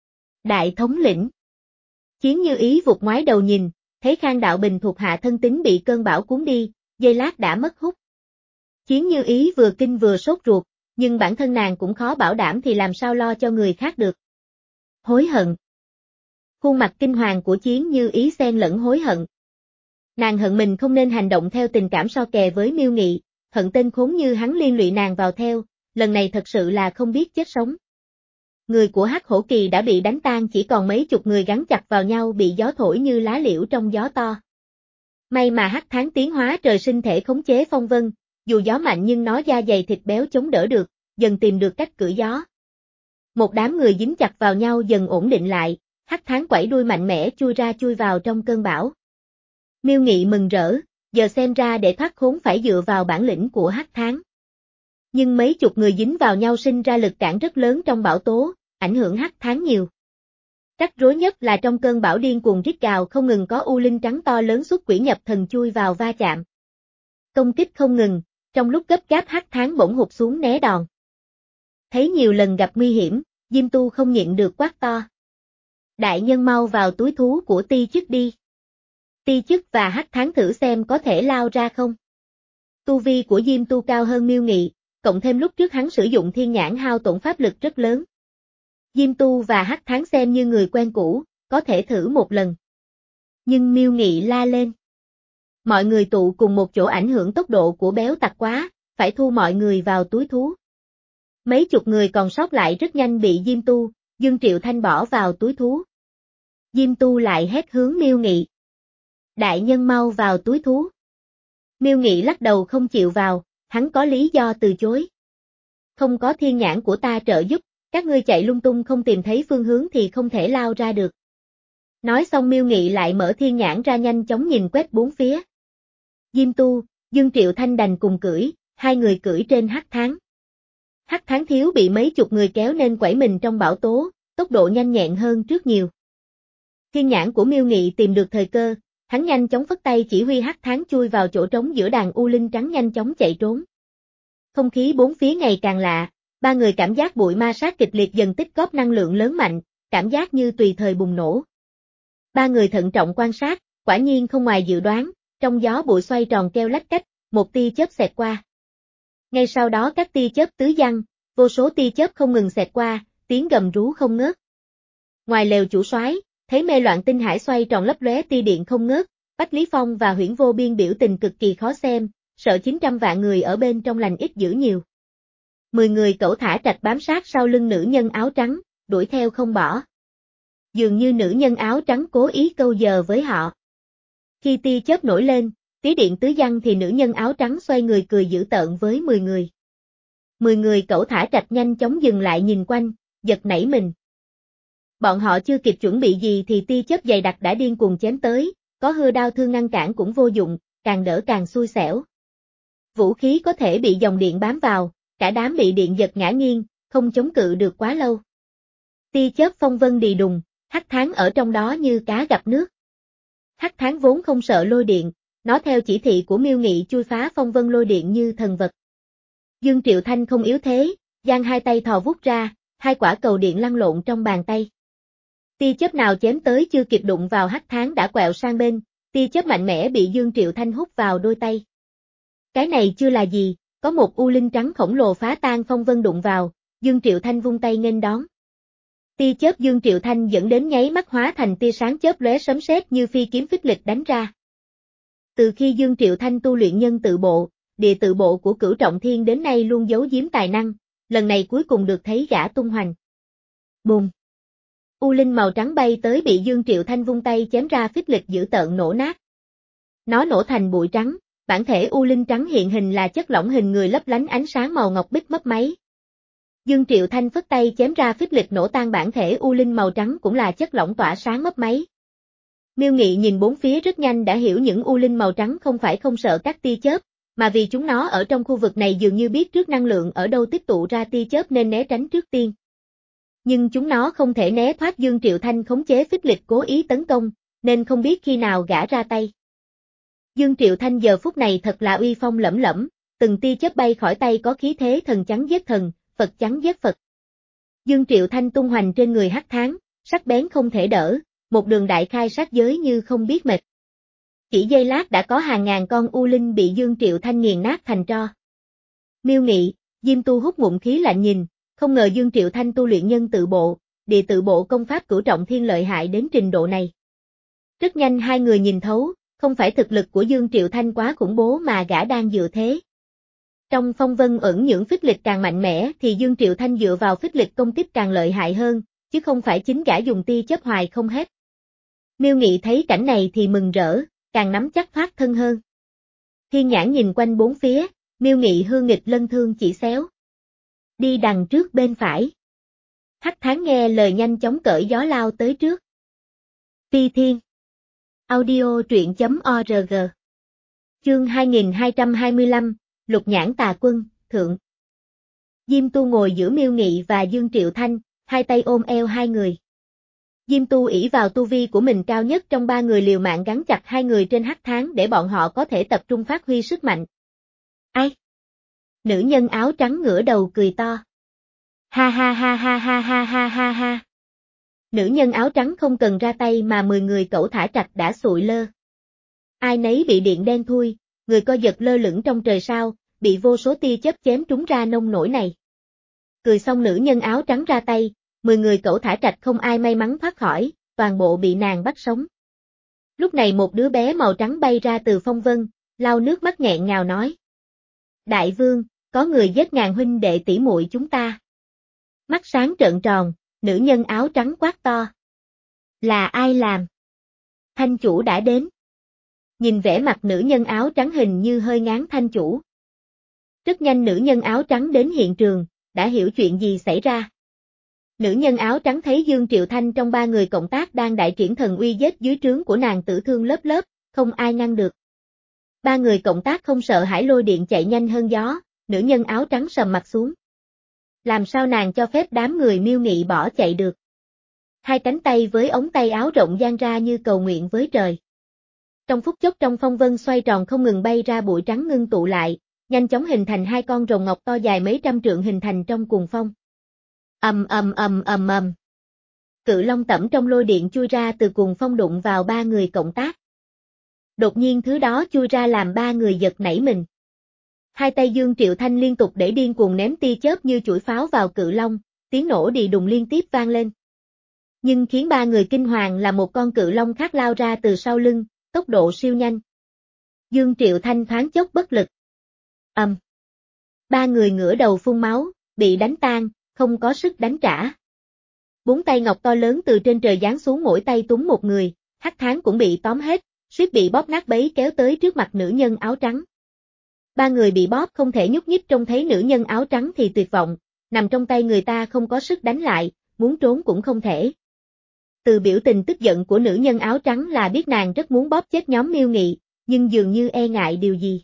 Đại thống lĩnh. Chiến Như Ý vụt ngoái đầu nhìn, thấy Khang Đạo Bình thuộc hạ thân tín bị cơn bão cuốn đi, giây lát đã mất hút. Chiến Như Ý vừa kinh vừa sốt ruột, nhưng bản thân nàng cũng khó bảo đảm thì làm sao lo cho người khác được. Hối hận. Khuôn mặt kinh hoàng của Chiến Như Ý xen lẫn hối hận. Nàng hận mình không nên hành động theo tình cảm so kè với Miêu Nghị, hận tên khốn như hắn liên lụy nàng vào theo, lần này thật sự là không biết chết sống. Người của Hắc Hổ Kỳ đã bị đánh tan, chỉ còn mấy chục người gắn chặt vào nhau bị gió thổi như lá liễu trong gió to. May mà Hắc Tháng tiến hóa trời sinh thể khống chế phong vân, dù gió mạnh nhưng nó da dày thịt béo chống đỡ được, dần tìm được cách cử gió. Một đám người dính chặt vào nhau dần ổn định lại, Hắc Tháng quẩy đuôi mạnh mẽ chui ra chui vào trong cơn bão. Miêu Nghị mừng rỡ, giờ xem ra để thoát khốn phải dựa vào bản lĩnh của Hắc Tháng. Nhưng mấy chục người dính vào nhau sinh ra lực cản rất lớn trong bão tố, ảnh hưởng Hắc Tháng nhiều. Rắc rối nhất là trong cơn bão điên cuồng rít gào không ngừng có u linh trắng to lớn xuất quỷ nhập thần chui vào va chạm. Công kích không ngừng, trong lúc gấp gáp Hắc Tháng bỗng hụt xuống né đòn. Thấy nhiều lần gặp nguy hiểm, Diêm Tu không nhịn được quát to. Đại nhân mau vào túi thú của Ti Chức đi. Ti Chức và Hắc Tháng thử xem có thể lao ra không. Tu vi của Diêm Tu cao hơn Miêu Nghị, cộng thêm lúc trước hắn sử dụng thiên nhãn hao tổn pháp lực rất lớn. Diêm Tu và Hắc Tháng xem như người quen cũ, có thể thử một lần. Nhưng Miêu Nghị la lên. Mọi người tụ cùng một chỗ ảnh hưởng tốc độ của béo tặc quá, phải thu mọi người vào túi thú. Mấy chục người còn sót lại rất nhanh bị Diêm Tu, Dương Triệu Thanh bỏ vào túi thú. Diêm Tu lại hét hướng Miêu Nghị. Đại nhân mau vào túi thú. Miêu Nghị lắc đầu không chịu vào, hắn có lý do từ chối. Không có thiên nhãn của ta trợ giúp, các ngươi chạy lung tung không tìm thấy phương hướng thì không thể lao ra được. Nói xong Miêu Nghị lại mở thiên nhãn ra nhanh chóng nhìn quét bốn phía. Diêm Tu, Dương Triệu Thanh đành cùng cưỡi, hai người cưỡi trên Hắc Tháng. Hắc Tháng thiếu bị mấy chục người kéo nên quẩy mình trong bão tố, tốc độ nhanh nhẹn hơn trước nhiều. Thiên nhãn của Miêu Nghị tìm được thời cơ, hắn nhanh chóng phất tay chỉ huy Hắc Tháng chui vào chỗ trống giữa đàn u linh trắng nhanh chóng chạy trốn. Không khí bốn phía ngày càng lạ, ba người cảm giác bụi ma sát kịch liệt dần tích góp năng lượng lớn mạnh, cảm giác như tùy thời bùng nổ. Ba người thận trọng quan sát, quả nhiên không ngoài dự đoán, trong gió bụi xoay tròn keo lách cách, một tia chớp xẹt qua. Ngay sau đó các tia chớp tứ giăng, vô số tia chớp không ngừng xẹt qua, tiếng gầm rú không ngớt. Ngoài lều chủ soái, thấy mê loạn tinh hải xoay tròn lấp lóe tia điện không ngớt, Bách Lý Phong và Huyễn Vô Biên biểu tình cực kỳ khó xem, sợ chín trăm vạn người ở bên trong lành ít dữ nhiều. Mười người cẩu thả trạch bám sát sau lưng nữ nhân áo trắng, đuổi theo không bỏ. Dường như nữ nhân áo trắng cố ý câu giờ với họ. Khi tia chớp nổi lên, tí điện tứ giăng thì nữ nhân áo trắng xoay người cười dữ tợn với mười người. Mười người cẩu thả trạch nhanh chóng dừng lại nhìn quanh, giật nảy mình. Bọn họ chưa kịp chuẩn bị gì thì tia chớp dày đặc đã điên cuồng chém tới, có hưa đao thương ngăn cản cũng vô dụng, càng đỡ càng xui xẻo. Vũ khí có thể bị dòng điện bám vào, cả đám bị điện giật ngã nghiêng, không chống cự được quá lâu. Tia chớp phong vân đì đùng, Hắc Tháng ở trong đó như cá gặp nước. Hắc Tháng vốn không sợ lôi điện, nó theo chỉ thị của Miêu Nghị chui phá phong vân lôi điện như thần vật. Dương Triệu Thanh không yếu thế, giang hai tay thò vút ra, hai quả cầu điện lăn lộn trong bàn tay. Tia chớp nào chém tới chưa kịp đụng vào Hắc Tháng đã quẹo sang bên, tia chớp mạnh mẽ bị Dương Triệu Thanh hút vào đôi tay. Cái này chưa là gì, có một u linh trắng khổng lồ phá tan phong vân đụng vào, Dương Triệu Thanh vung tay nghênh đón. Tia chớp Dương Triệu Thanh dẫn đến nháy mắt hóa thành tia sáng chớp lóe sấm sét như phi kiếm phích lịch đánh ra. Từ khi Dương Triệu Thanh tu luyện nhân tự bộ, địa tự bộ của Cửu Trọng Thiên đến nay luôn giấu giếm tài năng, lần này cuối cùng được thấy gã tung hoành. Bùm! U linh màu trắng bay tới bị Dương Triệu Thanh vung tay chém ra phích lịch dữ tợn nổ nát. Nó nổ thành bụi trắng, bản thể u linh trắng hiện hình là chất lỏng hình người lấp lánh ánh sáng màu ngọc bích mấp máy. Dương Triệu Thanh phất tay chém ra phích lịch nổ tan bản thể u linh màu trắng cũng là chất lỏng tỏa sáng mấp máy. Miêu Nghị nhìn bốn phía rất nhanh đã hiểu những u linh màu trắng không phải không sợ các tia chớp, mà vì chúng nó ở trong khu vực này dường như biết trước năng lượng ở đâu tích tụ ra tia chớp nên né tránh trước tiên. Nhưng chúng nó không thể né thoát Dương Triệu Thanh khống chế phích lịch cố ý tấn công, nên không biết khi nào gã ra tay. Dương Triệu Thanh giờ phút này thật là uy phong lẫm lẫm, từng tia chớp bay khỏi tay có khí thế thần chắn giết thần, Phật chắn giết Phật. Dương Triệu Thanh tung hoành trên người hắc thán, sắc bén không thể đỡ, một đường đại khai sát giới như không biết mệt. Chỉ giây lát đã có hàng ngàn con u linh bị Dương Triệu Thanh nghiền nát thành tro. Miêu Nghị, Diêm Tu hút ngụm khí lạnh nhìn, không ngờ Dương Triệu Thanh tu luyện nhân tự bộ, địa tự bộ công pháp cửu trọng thiên lợi hại đến trình độ này. Rất nhanh hai người nhìn thấu, không phải thực lực của Dương Triệu Thanh quá khủng bố mà gã đang dựa thế. Trong phong vân ẩn những phích lịch càng mạnh mẽ thì Dương Triệu Thanh dựa vào phích lịch công kích càng lợi hại hơn, chứ không phải chính gã dùng tia chớp hoài không hết. Miêu Nghị thấy cảnh này thì mừng rỡ, càng nắm chắc thoát thân hơn. Thiên nhãn nhìn quanh bốn phía, Miêu Nghị hư nghịch lân thương chỉ xéo. Đi đằng trước bên phải. Hắc thán nghe lời nhanh chóng cởi gió lao tới trước. Phi Thiên. Audio truyện chấm org. Chương hai nghìn hai trăm hai mươi lăm, Lục Nhãn Tà Quân, Thượng. Diêm Tu ngồi giữa Miêu Nghị và Dương Triệu Thanh, hai tay ôm eo hai người. Diêm Tu ỷ vào tu vi của mình cao nhất trong ba người liều mạng gắn chặt hai người trên hắc thán để bọn họ có thể tập trung phát huy sức mạnh. Ai? Nữ nhân áo trắng ngửa đầu cười to. Ha ha ha ha ha ha ha ha ha. Nữ nhân áo trắng không cần ra tay mà mười người cẩu thả trạch đã sụi lơ. Ai nấy bị điện đen thui, người co giật lơ lửng trong trời sao, bị vô số tia chớp chém trúng ra nông nổi này. Cười xong nữ nhân áo trắng ra tay, mười người cẩu thả trạch không ai may mắn thoát khỏi, toàn bộ bị nàng bắt sống. Lúc này một đứa bé màu trắng bay ra từ phong vân, lau nước mắt nghẹn ngào nói. Đại vương, có người giết ngàn huynh đệ tỷ muội chúng ta. Mắt sáng trợn tròn, nữ nhân áo trắng quát to. Là ai làm? Thanh chủ đã đến. Nhìn vẻ mặt nữ nhân áo trắng hình như hơi ngán thanh chủ. Rất nhanh nữ nhân áo trắng đến hiện trường, đã hiểu chuyện gì xảy ra. Nữ nhân áo trắng thấy Dương Triệu Thanh trong ba người cộng tác đang đại triển thần uy giết dưới trướng của nàng tử thương lớp lớp, không ai ngăn được. Ba người cộng tác không sợ hãi lôi điện chạy nhanh hơn gió, nữ nhân áo trắng sầm mặt xuống. Làm sao nàng cho phép đám người Miêu Nghị bỏ chạy được? Hai cánh tay với ống tay áo rộng dang ra như cầu nguyện với trời. Trong phút chốc trong phong vân xoay tròn không ngừng bay ra bụi trắng ngưng tụ lại, nhanh chóng hình thành hai con rồng ngọc to dài mấy trăm trượng hình thành trong cuồng phong. Ầm ầm ầm ầm ầm. Cự long tẩm trong lôi điện chui ra từ cuồng phong đụng vào ba người cộng tác. Đột nhiên thứ đó chui ra làm ba người giật nảy mình. Hai tay Dương Triệu Thanh liên tục để điên cuồng ném tia chớp như chuỗi pháo vào cự long, tiếng nổ đi đùng liên tiếp vang lên. Nhưng khiến ba người kinh hoàng là một con cự long khác lao ra từ sau lưng, tốc độ siêu nhanh. Dương Triệu Thanh thoáng chốc bất lực. Ầm. Um. Ba người ngửa đầu phun máu, bị đánh tan, không có sức đánh trả. Bốn tay ngọc to lớn từ trên trời giáng xuống mỗi tay túm một người, hắc thán cũng bị tóm hết, suýt bị bóp nát bấy kéo tới trước mặt nữ nhân áo trắng. Ba người bị bóp không thể nhúc nhích trông thấy nữ nhân áo trắng thì tuyệt vọng, nằm trong tay người ta không có sức đánh lại, muốn trốn cũng không thể. Từ biểu tình tức giận của nữ nhân áo trắng là biết nàng rất muốn bóp chết nhóm Miêu Nghị, nhưng dường như e ngại điều gì.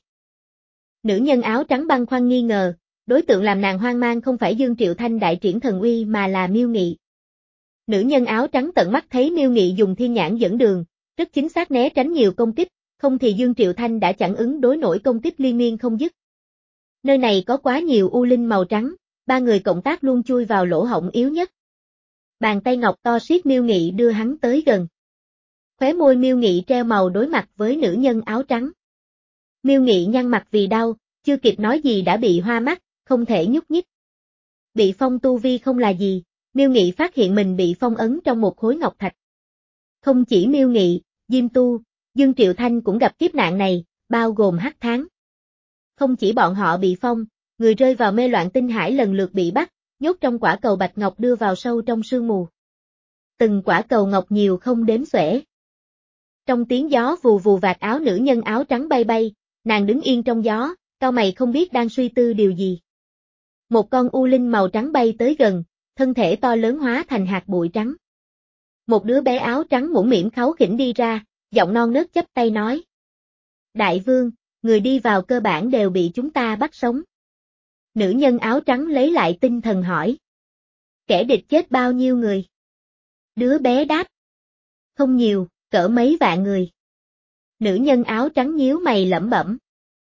Nữ nhân áo trắng băn khoăn nghi ngờ, đối tượng làm nàng hoang mang không phải Dương Triệu Thanh đại triển thần uy mà là Miêu Nghị. Nữ nhân áo trắng tận mắt thấy Miêu Nghị dùng thiên nhãn dẫn đường, rất chính xác né tránh nhiều công kích, không thì Dương Triệu Thanh đã chẳng ứng đối nổi công kích liên miên không dứt. Nơi này có quá nhiều u linh màu trắng, ba người cộng tác luôn chui vào lỗ hổng yếu nhất. Bàn tay ngọc to siết Miêu Nghị đưa hắn tới gần. Khóe môi Miêu Nghị treo màu đối mặt với nữ nhân áo trắng. Miêu Nghị nhăn mặt vì đau, chưa kịp nói gì đã bị hoa mắt, không thể nhúc nhích. Bị phong tu vi không là gì, Miêu Nghị phát hiện mình bị phong ấn trong một khối ngọc thạch. Không chỉ Miêu Nghị, Diêm Tu, Dương Triệu Thanh cũng gặp kiếp nạn này, bao gồm hắc thán. Không chỉ bọn họ bị phong, người rơi vào mê loạn tinh hải lần lượt bị bắt, nhốt trong quả cầu bạch ngọc đưa vào sâu trong sương mù. Từng quả cầu ngọc nhiều không đếm xuể. Trong tiếng gió vù vù vạt áo nữ nhân áo trắng bay bay, nàng đứng yên trong gió, cau mày không biết đang suy tư điều gì. Một con u linh màu trắng bay tới gần, thân thể to lớn hóa thành hạt bụi trắng. Một đứa bé áo trắng mũm mĩm kháu khỉnh đi ra, giọng non nớt chắp tay nói. Đại vương, người đi vào cơ bản đều bị chúng ta bắt sống. Nữ nhân áo trắng lấy lại tinh thần hỏi. Kẻ địch chết bao nhiêu người? Đứa bé đáp. Không nhiều, cỡ mấy vạn người. Nữ nhân áo trắng nhíu mày lẩm bẩm.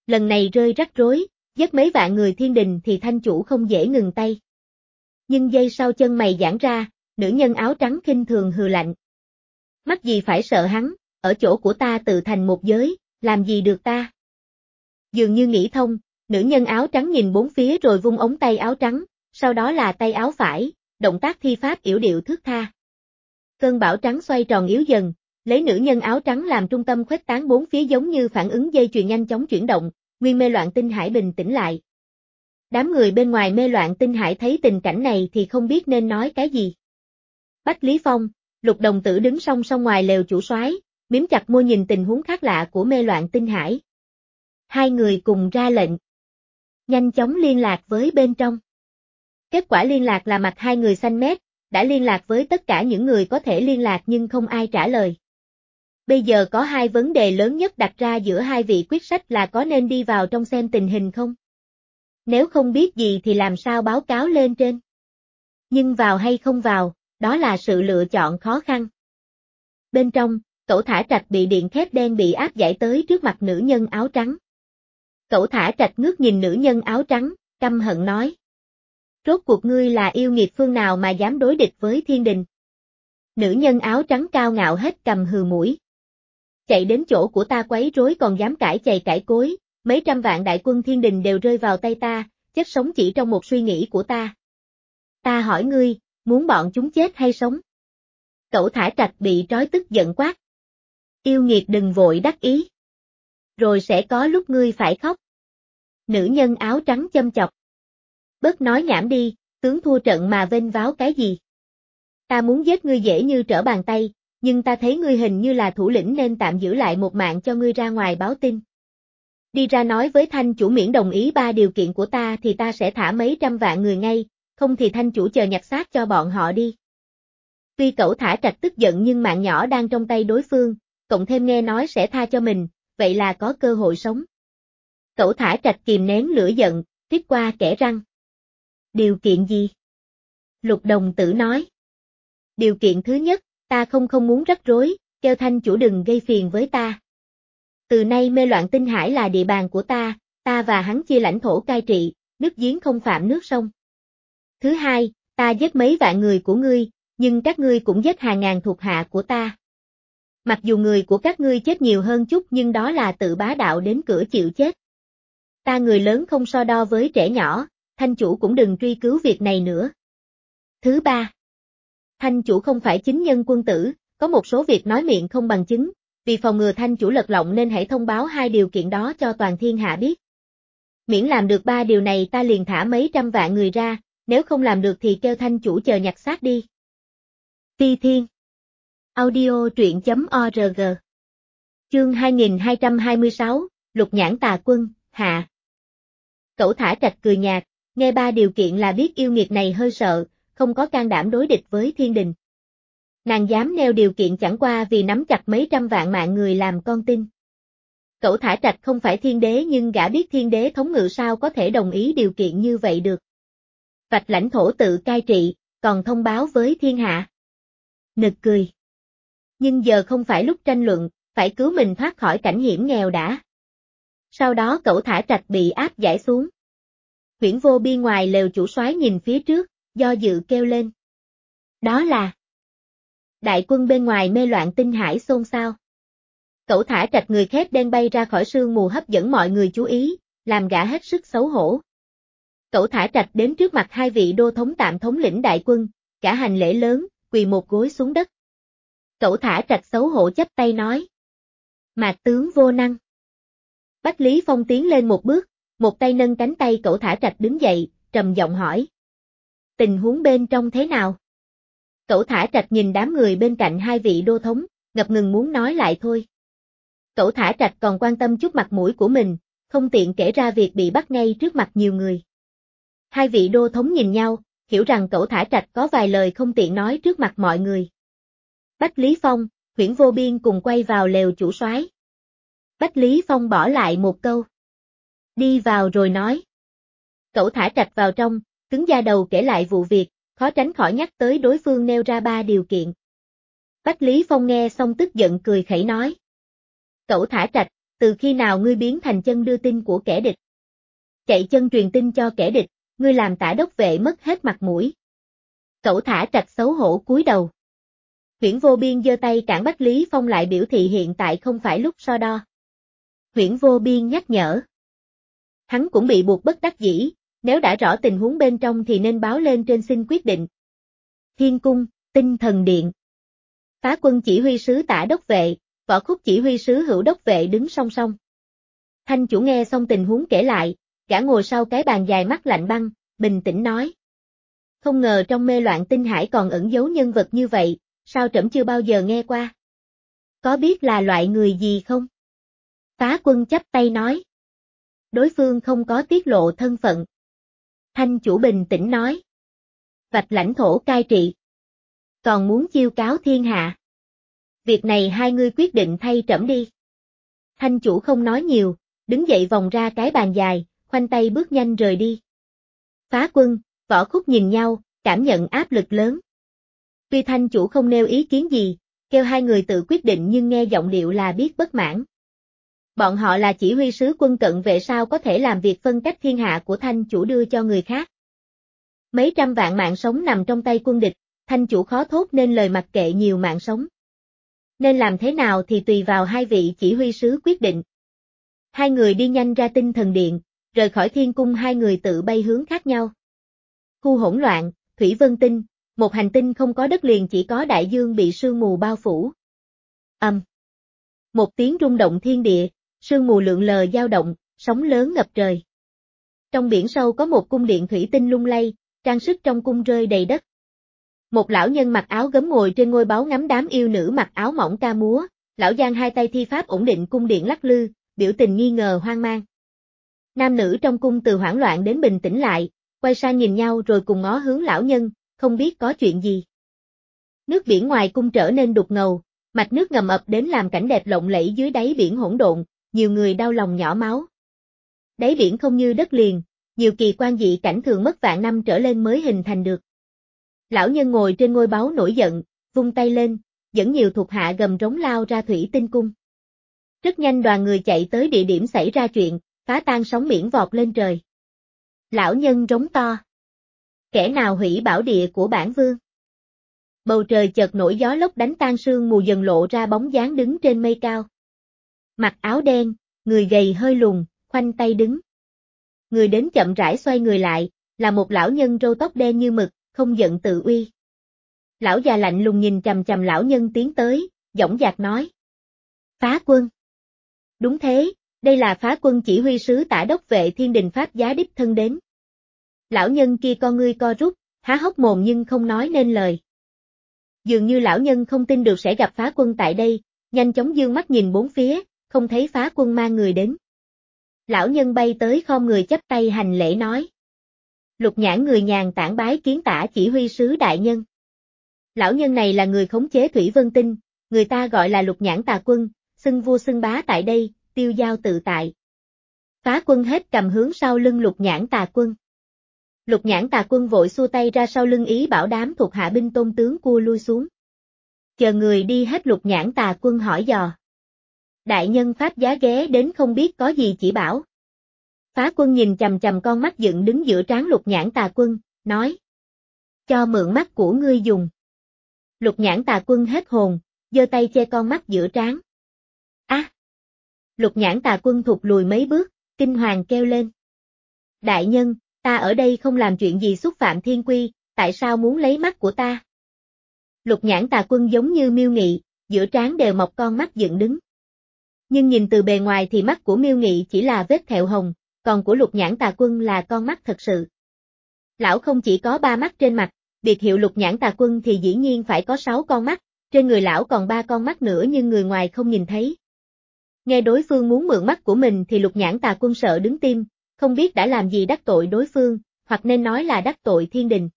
lần này rơi rắc rối, giết mấy vạn người thiên đình thì thanh chủ không dễ ngừng tay. Nhưng giây sau chân mày giãn ra, nữ nhân áo trắng khinh thường hừ lạnh. Mắc gì phải sợ hắn, ở chỗ của ta tự thành một giới, làm gì được ta? Dường như nghĩ thông, nữ nhân áo trắng nhìn bốn phía rồi vung ống tay áo trắng, sau đó là tay áo phải, động tác thi pháp yểu điệu thướt tha. Cơn bão trắng xoay tròn yếu dần, lấy nữ nhân áo trắng làm trung tâm khuếch tán bốn phía giống như phản ứng dây chuyền nhanh chóng chuyển động, nguyên mê loạn tinh hải bình tĩnh lại. Đám người bên ngoài mê loạn tinh hải thấy tình cảnh này thì không biết nên nói cái gì. Bách Lý Phong, Lục Đồng Tử đứng song song ngoài lều chủ soái, mím chặt môi nhìn tình huống khác lạ của mê loạn tinh hải. Hai người cùng ra lệnh. Nhanh chóng liên lạc với bên trong. Kết quả liên lạc là mặt hai người xanh mét, đã liên lạc với tất cả những người có thể liên lạc nhưng không ai trả lời. Bây giờ có hai vấn đề lớn nhất đặt ra giữa hai vị quyết sách là có nên đi vào trong xem tình hình không? Nếu không biết gì thì làm sao báo cáo lên trên? Nhưng vào hay không vào, đó là sự lựa chọn khó khăn. Bên trong, Cẩu Thả Trạch bị điện thép đen bị áp giải tới trước mặt nữ nhân áo trắng. Cẩu Thả Trạch ngước nhìn nữ nhân áo trắng, căm hận nói. Rốt cuộc ngươi là yêu nghiệt phương nào mà dám đối địch với thiên đình? Nữ nhân áo trắng cao ngạo hết cầm hừ mũi. Chạy đến chỗ của ta quấy rối còn dám cãi chày cãi cối, mấy trăm vạn đại quân thiên đình đều rơi vào tay ta, chết sống chỉ trong một suy nghĩ của ta. Ta hỏi ngươi, muốn bọn chúng chết hay sống? Cẩu Thả Trạch bị trói tức giận quát. Yêu nghiệt đừng vội đắc ý. Rồi sẽ có lúc ngươi phải khóc. Nữ nhân áo trắng châm chọc. Bớt nói nhảm đi, tướng thua trận mà vênh váo cái gì? Ta muốn giết ngươi dễ như trở bàn tay, nhưng ta thấy ngươi hình như là thủ lĩnh nên tạm giữ lại một mạng cho ngươi ra ngoài báo tin. Đi ra nói với thanh chủ miễn đồng ý ba điều kiện của ta thì ta sẽ thả mấy trăm vạn người ngay, không thì thanh chủ chờ nhặt xác cho bọn họ đi. Tuy Cẩu Thả Trạch tức giận nhưng mạng nhỏ đang trong tay đối phương, cộng thêm nghe nói sẽ tha cho mình, vậy là có cơ hội sống. Cẩu Thả Trạch kìm nén lửa giận, rít qua kẽ răng. Điều kiện gì? Lục Đồng Tử nói. Điều kiện thứ nhất, ta không không muốn rắc rối, kêu thanh chủ đừng gây phiền với ta. Từ nay mê loạn tinh hải là địa bàn của ta, ta và hắn chia lãnh thổ cai trị, nước giếng không phạm nước sông. Thứ hai, ta giết mấy vạn người của ngươi, nhưng các ngươi cũng giết hàng ngàn thuộc hạ của ta. Mặc dù người của các ngươi chết nhiều hơn chút nhưng đó là tự bá đạo đến cửa chịu chết. Ta người lớn không so đo với trẻ nhỏ, thanh chủ cũng đừng truy cứu việc này nữa. Thứ ba, thanh chủ không phải chính nhân quân tử, có một số việc nói miệng không bằng chứng, vì phòng ngừa thanh chủ lật lọng nên hãy thông báo hai điều kiện đó cho toàn thiên hạ biết. Miễn làm được ba điều này ta liền thả mấy trăm vạn người ra, nếu không làm được thì kêu thanh chủ chờ nhặt xác đi. Ti Thiên Audio truyện chấm org Chương hai nghìn hai trăm hai mươi sáu, Lục Nhãn Tà Quân, hạ. Cẩu Thả Trạch cười nhạt, nghe ba điều kiện là biết yêu nghiệt này hơi sợ, không có can đảm đối địch với thiên đình. Nàng dám nêu điều kiện chẳng qua vì nắm chặt mấy trăm vạn mạng người làm con tin. Cẩu Thả Trạch không phải thiên đế nhưng gã biết thiên đế thống ngự sao có thể đồng ý điều kiện như vậy được. Vạch lãnh thổ tự cai trị, còn thông báo với thiên hạ. Nực cười. Nhưng giờ không phải lúc tranh luận, phải cứu mình thoát khỏi cảnh hiểm nghèo đã. Sau đó Cẩu Thả Trạch bị áp giải xuống. Huyễn Vô Biên ngoài lều chủ soái nhìn phía trước, do dự kêu lên. Đó là đại quân bên ngoài mê loạn tinh hải xôn xao. Cẩu Thả Trạch người khét đen bay ra khỏi sương mù hấp dẫn mọi người chú ý, làm gã hết sức xấu hổ. Cẩu Thả Trạch đến trước mặt hai vị đô thống tạm thống lĩnh đại quân, cả hành lễ lớn, quỳ một gối xuống đất. Cẩu Thả Trạch xấu hổ chắp tay nói. Mạc tướng vô năng. Bách Lý Phong tiến lên một bước, một tay nâng cánh tay Cẩu Thả Trạch đứng dậy, trầm giọng hỏi. Tình huống bên trong thế nào? Cẩu Thả Trạch nhìn đám người bên cạnh hai vị đô thống, ngập ngừng muốn nói lại thôi. Cẩu Thả Trạch còn quan tâm chút mặt mũi của mình, không tiện kể ra việc bị bắt ngay trước mặt nhiều người. Hai vị đô thống nhìn nhau, hiểu rằng Cẩu Thả Trạch có vài lời không tiện nói trước mặt mọi người. Bách Lý Phong, Huyễn Vô Biên cùng quay vào lều chủ soái. Bách Lý Phong bỏ lại một câu. Đi vào rồi nói. Cẩu Thả Trạch vào trong, cứng da đầu kể lại vụ việc, khó tránh khỏi nhắc tới đối phương nêu ra ba điều kiện. Bách Lý Phong nghe xong tức giận cười khẩy nói. Cẩu Thả Trạch, từ khi nào ngươi biến thành chân đưa tin của kẻ địch? Chạy chân truyền tin cho kẻ địch, ngươi làm tả đốc vệ mất hết mặt mũi. Cẩu Thả Trạch xấu hổ cúi đầu. Huyễn Vô Biên giơ tay cản Bách Lý Phong lại, biểu thị hiện tại không phải lúc so đo. Huyễn Vô Biên nhắc nhở. Hắn cũng bị buộc bất đắc dĩ, nếu đã rõ tình huống bên trong thì nên báo lên trên xin quyết định. Thiên cung, Tinh Thần Điện. Phá Quân chỉ huy sứ tả đốc vệ, Võ Khúc chỉ huy sứ hữu đốc vệ đứng song song. Thanh chủ nghe xong tình huống kể lại, gã ngồi sau cái bàn dài mắt lạnh băng, bình tĩnh nói. Không ngờ trong mê loạn tinh hải còn ẩn giấu nhân vật như vậy, sao trẫm chưa bao giờ nghe qua? Có biết là loại người gì không? Phá Quân chắp tay nói. Đối phương không có tiết lộ thân phận. Thanh chủ bình tĩnh nói. Vạch lãnh thổ cai trị. Còn muốn chiêu cáo thiên hạ. Việc này hai ngươi quyết định thay trẫm đi. Thanh chủ không nói nhiều, đứng dậy vòng ra cái bàn dài, khoanh tay bước nhanh rời đi. Phá Quân, Võ Khúc nhìn nhau, cảm nhận áp lực lớn. Tuy thanh chủ không nêu ý kiến gì, kêu hai người tự quyết định, nhưng nghe giọng điệu là biết bất mãn. Bọn họ là chỉ huy sứ quân cận vệ, sao có thể làm việc phân cách thiên hạ của thanh chủ đưa cho người khác. Mấy trăm vạn mạng sống nằm trong tay quân địch, thanh chủ khó thốt nên lời, mặc kệ nhiều mạng sống. Nên làm thế nào thì tùy vào hai vị chỉ huy sứ quyết định. Hai người đi nhanh ra Tinh Thần Điện, rời khỏi thiên cung hai người tự bay hướng khác nhau. Khu hỗn loạn, Thủy Vân Tinh, một hành tinh không có đất liền, chỉ có đại dương bị sương mù bao phủ. Âm. Um. Một tiếng rung động thiên địa, sương mù lượn lờ dao động, sóng lớn ngập trời. Trong biển sâu có một cung điện thủy tinh lung lay, trang sức trong cung rơi đầy đất. Một lão nhân mặc áo gấm ngồi trên ngôi báu ngắm đám yêu nữ mặc áo mỏng ca múa, lão giang hai tay thi pháp ổn định cung điện lắc lư, biểu tình nghi ngờ hoang mang. Nam nữ trong cung từ hoảng loạn đến bình tĩnh lại, quay sang nhìn nhau rồi cùng ngó hướng lão nhân, không biết có chuyện gì. Nước biển ngoài cung trở nên đục ngầu, mạch nước ngầm ập đến làm cảnh đẹp lộng lẫy dưới đáy biển hỗn độn, nhiều người đau lòng nhỏ máu. Đáy biển không như đất liền, nhiều kỳ quan dị cảnh thường mất vạn năm trở lên mới hình thành được. Lão nhân ngồi trên ngôi báu nổi giận, vung tay lên, dẫn nhiều thuộc hạ gầm rống lao ra Thủy Tinh cung. Rất nhanh đoàn người chạy tới địa điểm xảy ra chuyện, phá tan sóng biển vọt lên trời. Lão nhân rống to. Kẻ nào hủy bảo địa của bản vương? Bầu trời chợt nổi gió lốc đánh tan sương mù, dần lộ ra bóng dáng đứng trên mây cao. Mặc áo đen, người gầy hơi lùn, khoanh tay đứng. Người đến chậm rãi xoay người lại, là một lão nhân râu tóc đen như mực, không giận tự uy. Lão già lạnh lùng nhìn chằm chằm lão nhân tiến tới, dõng dạc nói. Phá Quân. Đúng thế, đây là Phá Quân chỉ huy sứ tả đốc vệ Thiên Đình Pháp giá đích thân đến. Lão nhân kia con ngươi co rút, há hốc mồm nhưng không nói nên lời. Dường như lão nhân không tin được sẽ gặp Phá Quân tại đây, nhanh chóng dương mắt nhìn bốn phía, không thấy Phá Quân mang người đến. Lão nhân bay tới khom người chắp tay hành lễ nói. Lục Nhãn người nhàn tản bái kiến tả chỉ huy sứ đại nhân. Lão nhân này là người khống chế Thủy Vân Tinh, người ta gọi là Lục Nhãn Tà Quân, xưng vua xưng bá tại đây, tiêu giao tự tại. Phá Quân hết cầm hướng sau lưng Lục Nhãn Tà Quân. Lục Nhãn Tà Quân vội xua tay ra sau lưng, ý bảo đám thuộc hạ binh tôn tướng cua lui xuống. Chờ người đi hết, Lục Nhãn Tà Quân hỏi dò. Đại nhân pháp giá ghé đến không biết có gì chỉ bảo. Phá Quân nhìn chằm chằm con mắt dựng đứng giữa trán Lục Nhãn Tà Quân, nói. Cho mượn mắt của ngươi dùng. Lục Nhãn Tà Quân hết hồn, giơ tay che con mắt giữa trán. Á! À! Lục Nhãn Tà Quân thụt lùi mấy bước, kinh hoàng kêu lên. Đại nhân, ta ở đây không làm chuyện gì xúc phạm thiên quy, tại sao muốn lấy mắt của ta? Lục Nhãn Tà Quân giống như Miêu Nghị, giữa trán đều mọc con mắt dựng đứng. Nhưng nhìn từ bề ngoài thì mắt của Miêu Nghị chỉ là vết thẹo hồng, còn của Lục Nhãn Tà Quân là con mắt thật sự. Lão không chỉ có ba mắt trên mặt, biệt hiệu Lục Nhãn Tà Quân thì dĩ nhiên phải có sáu con mắt, trên người lão còn ba con mắt nữa nhưng người ngoài không nhìn thấy. Nghe đối phương muốn mượn mắt của mình thì Lục Nhãn Tà Quân sợ đứng tim, không biết đã làm gì đắc tội đối phương, hoặc nên nói là đắc tội thiên đình.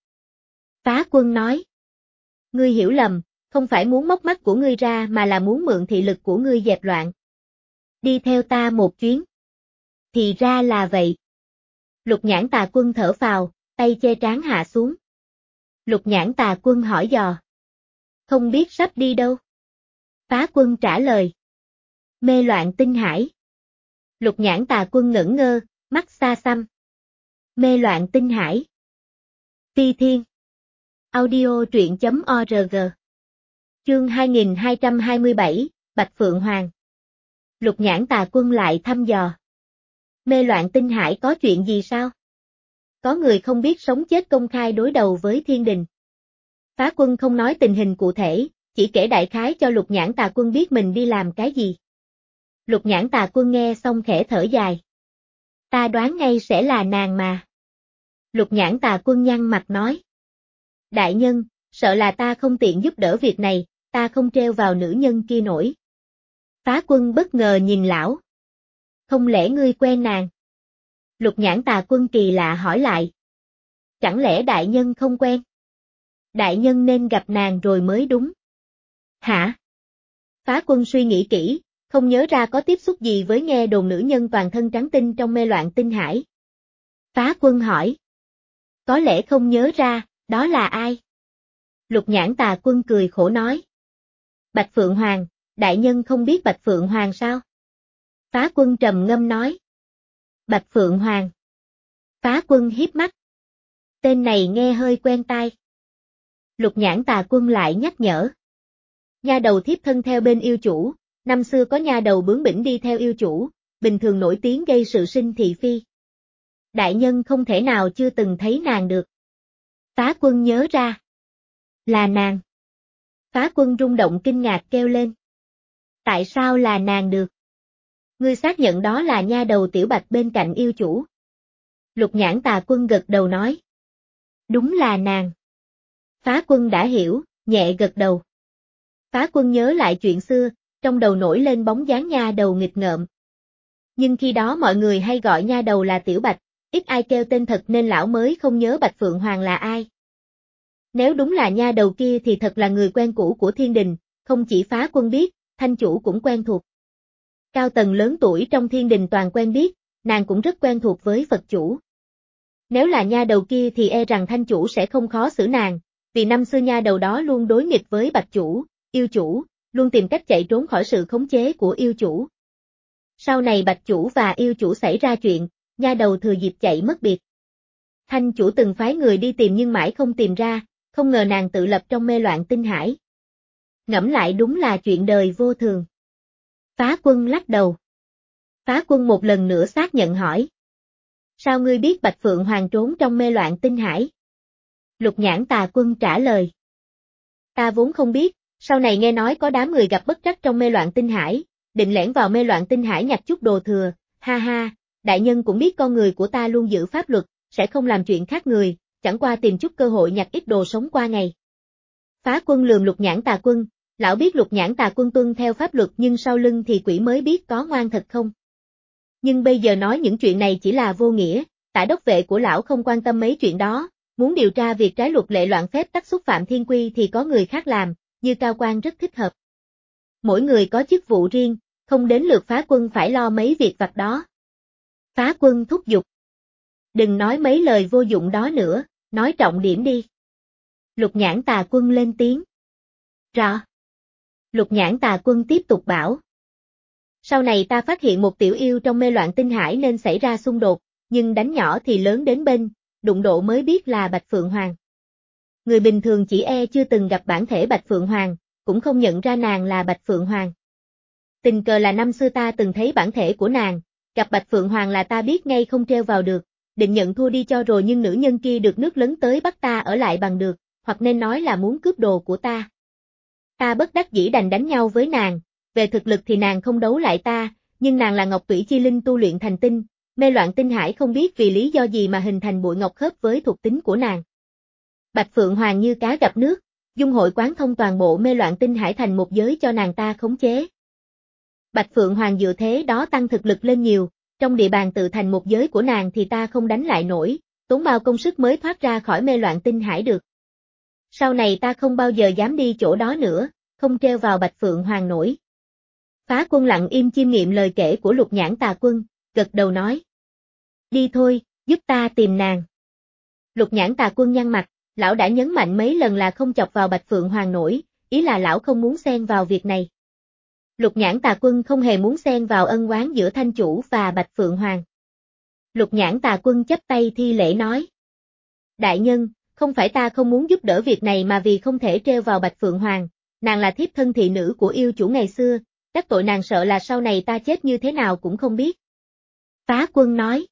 Phá Quân nói. Ngươi hiểu lầm, không phải muốn móc mắt của ngươi ra mà là muốn mượn thị lực của ngươi dẹp loạn. Đi theo ta một chuyến. Thì ra là vậy. Lục Nhãn Tà Quân thở phào, tay che trán hạ xuống. Lục Nhãn Tà Quân hỏi dò. Không biết sắp đi đâu? Phá Quân trả lời. Mê loạn tinh hải. Lục Nhãn Tà Quân ngẩn ngơ, mắt xa xăm. Mê loạn tinh hải. Phi Thiên. Audio truyện chấm org. Chương hai nghìn hai trăm hai mươi bảy, Bạch Phượng Hoàng. Lục Nhãn Tà Quân lại thăm dò. Mê loạn tinh hải có chuyện gì sao? Có người không biết sống chết công khai đối đầu với thiên đình. Phá Quân không nói tình hình cụ thể, chỉ kể đại khái cho Lục Nhãn Tà Quân biết mình đi làm cái gì. Lục Nhãn Tà Quân nghe xong khẽ thở dài. Ta đoán ngay sẽ là nàng mà. Lục Nhãn Tà Quân nhăn mặt nói. Đại nhân, sợ là ta không tiện giúp đỡ việc này, ta không treo vào nữ nhân kia nổi. Phá Quân bất ngờ nhìn lão. Không lẽ ngươi quen nàng? Lục Nhãn Tà Quân kỳ lạ hỏi lại. Chẳng lẽ đại nhân không quen? Đại nhân nên gặp nàng rồi mới đúng. Hả? Phá Quân suy nghĩ kỹ, không nhớ ra có tiếp xúc gì với nghe đồn nữ nhân toàn thân trắng tinh trong mê loạn tinh hải. Phá Quân hỏi. Có lẽ không nhớ ra, đó là ai? Lục Nhãn Tà Quân cười khổ nói. Bạch Phượng Hoàng, đại nhân không biết Bạch Phượng Hoàng sao? Phá Quân trầm ngâm nói. Bạch Phượng Hoàng. Phá Quân hiếp mắt. Tên này nghe hơi quen tai. Lục Nhãn Tà Quân lại nhắc nhở. Nha đầu thiếp thân theo bên yêu chủ, năm xưa có nha đầu bướng bỉnh đi theo yêu chủ, bình thường nổi tiếng gây sự sinh thị phi. Đại nhân không thể nào chưa từng thấy nàng được. Phá Quân nhớ ra. Là nàng. Phá Quân rung động kinh ngạc kêu lên. Tại sao là nàng được? Ngươi xác nhận đó là nha đầu Tiểu Bạch bên cạnh yêu chủ. Lục Nhãn Tà Quân gật đầu nói. Đúng là nàng. Phá Quân đã hiểu, nhẹ gật đầu. Phá Quân nhớ lại chuyện xưa, trong đầu nổi lên bóng dáng nha đầu nghịch ngợm. Nhưng khi đó mọi người hay gọi nha đầu là Tiểu Bạch, ít ai kêu tên thật nên lão mới không nhớ Bạch Phượng Hoàng là ai. Nếu đúng là nha đầu kia thì thật là người quen cũ của thiên đình, không chỉ Phá Quân biết, thanh chủ cũng quen thuộc. Cao tầng lớn tuổi trong thiên đình toàn quen biết, nàng cũng rất quen thuộc với Phật chủ. Nếu là nha đầu kia thì e rằng thanh chủ sẽ không khó xử nàng, vì năm xưa nha đầu đó luôn đối nghịch với Bạch chủ, yêu chủ, luôn tìm cách chạy trốn khỏi sự khống chế của yêu chủ. Sau này Bạch chủ và yêu chủ xảy ra chuyện, nha đầu thừa dịp chạy mất biệt. Thanh chủ từng phái người đi tìm nhưng mãi không tìm ra, không ngờ nàng tự lập trong mê loạn tinh hải. Ngẫm lại đúng là chuyện đời vô thường. Phá Quân lắc đầu. Phá Quân một lần nữa xác nhận hỏi. Sao ngươi biết Bạch Phượng Hoàng trốn trong mê loạn tinh hải? Lục Nhãn Tà Quân trả lời. Ta vốn không biết, sau này nghe nói có đám người gặp bất trắc trong mê loạn tinh hải, định lẻn vào mê loạn tinh hải nhặt chút đồ thừa, ha ha, đại nhân cũng biết con người của ta luôn giữ pháp luật, sẽ không làm chuyện khác người, chẳng qua tìm chút cơ hội nhặt ít đồ sống qua ngày. Phá Quân lườm Lục Nhãn Tà Quân, lão biết Lục Nhãn Tà Quân tuân theo pháp luật nhưng sau lưng thì quỷ mới biết có ngoan thật không. Nhưng bây giờ nói những chuyện này chỉ là vô nghĩa, tả đốc vệ của lão không quan tâm mấy chuyện đó, muốn điều tra việc trái luật lệ loạn phép tắc xúc phạm thiên quy thì có người khác làm, như cao quan rất thích hợp. Mỗi người có chức vụ riêng, không đến lượt Phá Quân phải lo mấy việc vặt đó. Phá Quân thúc giục. Đừng nói mấy lời vô dụng đó nữa, nói trọng điểm đi. Lục Nhãn Tà Quân lên tiếng. Rõ. Lục Nhãn Tà Quân tiếp tục bảo. Sau này ta phát hiện một tiểu yêu trong mê loạn tinh hải nên xảy ra xung đột, nhưng đánh nhỏ thì lớn đến bên, đụng độ mới biết là Bạch Phượng Hoàng. Người bình thường chỉ e chưa từng gặp bản thể Bạch Phượng Hoàng, cũng không nhận ra nàng là Bạch Phượng Hoàng. Tình cờ là năm xưa ta từng thấy bản thể của nàng, gặp Bạch Phượng Hoàng là ta biết ngay không treo vào được, định nhận thua đi cho rồi nhưng nữ nhân kia được nước lấn tới bắt ta ở lại bằng được, hoặc nên nói là muốn cướp đồ của ta. Ta bất đắc dĩ đành đánh nhau với nàng, về thực lực thì nàng không đấu lại ta, nhưng nàng là Ngọc Tủy Chi Linh tu luyện thành tinh, mê loạn tinh hải không biết vì lý do gì mà hình thành bụi ngọc khớp với thuộc tính của nàng. Bạch Phượng Hoàng như cá gặp nước, dung hội quán thông toàn bộ mê loạn tinh hải thành một giới cho nàng ta khống chế. Bạch Phượng Hoàng dựa thế đó tăng thực lực lên nhiều, trong địa bàn tự thành một giới của nàng thì ta không đánh lại nổi, tốn bao công sức mới thoát ra khỏi mê loạn tinh hải được. Sau này ta không bao giờ dám đi chỗ đó nữa, không treo vào Bạch Phượng Hoàng nổi. Phá Quân lặng im chiêm nghiệm lời kể của Lục Nhãn Tà Quân, gật đầu nói. Đi thôi, giúp ta tìm nàng. Lục Nhãn Tà Quân nhăn mặt, lão đã nhấn mạnh mấy lần là không chọc vào Bạch Phượng Hoàng nổi, ý là lão không muốn xen vào việc này. Lục Nhãn Tà Quân không hề muốn xen vào ân oán giữa Thanh Chủ và Bạch Phượng Hoàng. Lục Nhãn Tà Quân chắp tay thi lễ nói. Đại nhân, không phải ta không muốn giúp đỡ việc này mà vì không thể treo vào Bạch Phượng Hoàng, nàng là thiếp thân thị nữ của yêu chủ ngày xưa, đắc tội nàng sợ là sau này ta chết như thế nào cũng không biết. Phá Quân nói.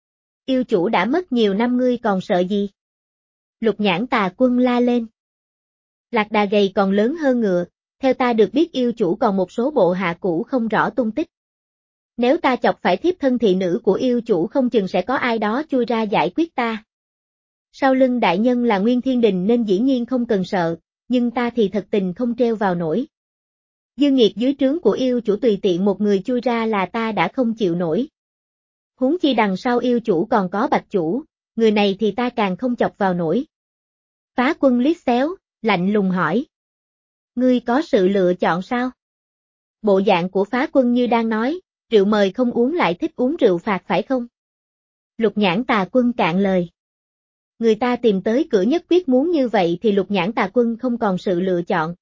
Yêu chủ đã mất nhiều năm ngươi còn sợ gì? Lục Nhãn Tà Quân la lên. Lạc đà gầy còn lớn hơn ngựa, theo ta được biết yêu chủ còn một số bộ hạ cũ không rõ tung tích. Nếu ta chọc phải thiếp thân thị nữ của yêu chủ không chừng sẽ có ai đó chui ra giải quyết ta. Sau lưng đại nhân là Nguyên Thiên Đình nên dĩ nhiên không cần sợ, nhưng ta thì thật tình không treo vào nổi. Dương nghiệt dưới trướng của yêu chủ tùy tiện một người chui ra là ta đã không chịu nổi. Huống chi đằng sau yêu chủ còn có Bạch chủ, người này thì ta càng không chọc vào nổi. Phá Quân liếc xéo, lạnh lùng hỏi. Ngươi có sự lựa chọn sao? Bộ dạng của Phá Quân như đang nói, rượu mời không uống lại thích uống rượu phạt phải không? Lục Nhãn Tà Quân cạn lời. Người ta tìm tới cửa nhất quyết muốn như vậy thì Lục Nhãn Tà Quân không còn sự lựa chọn.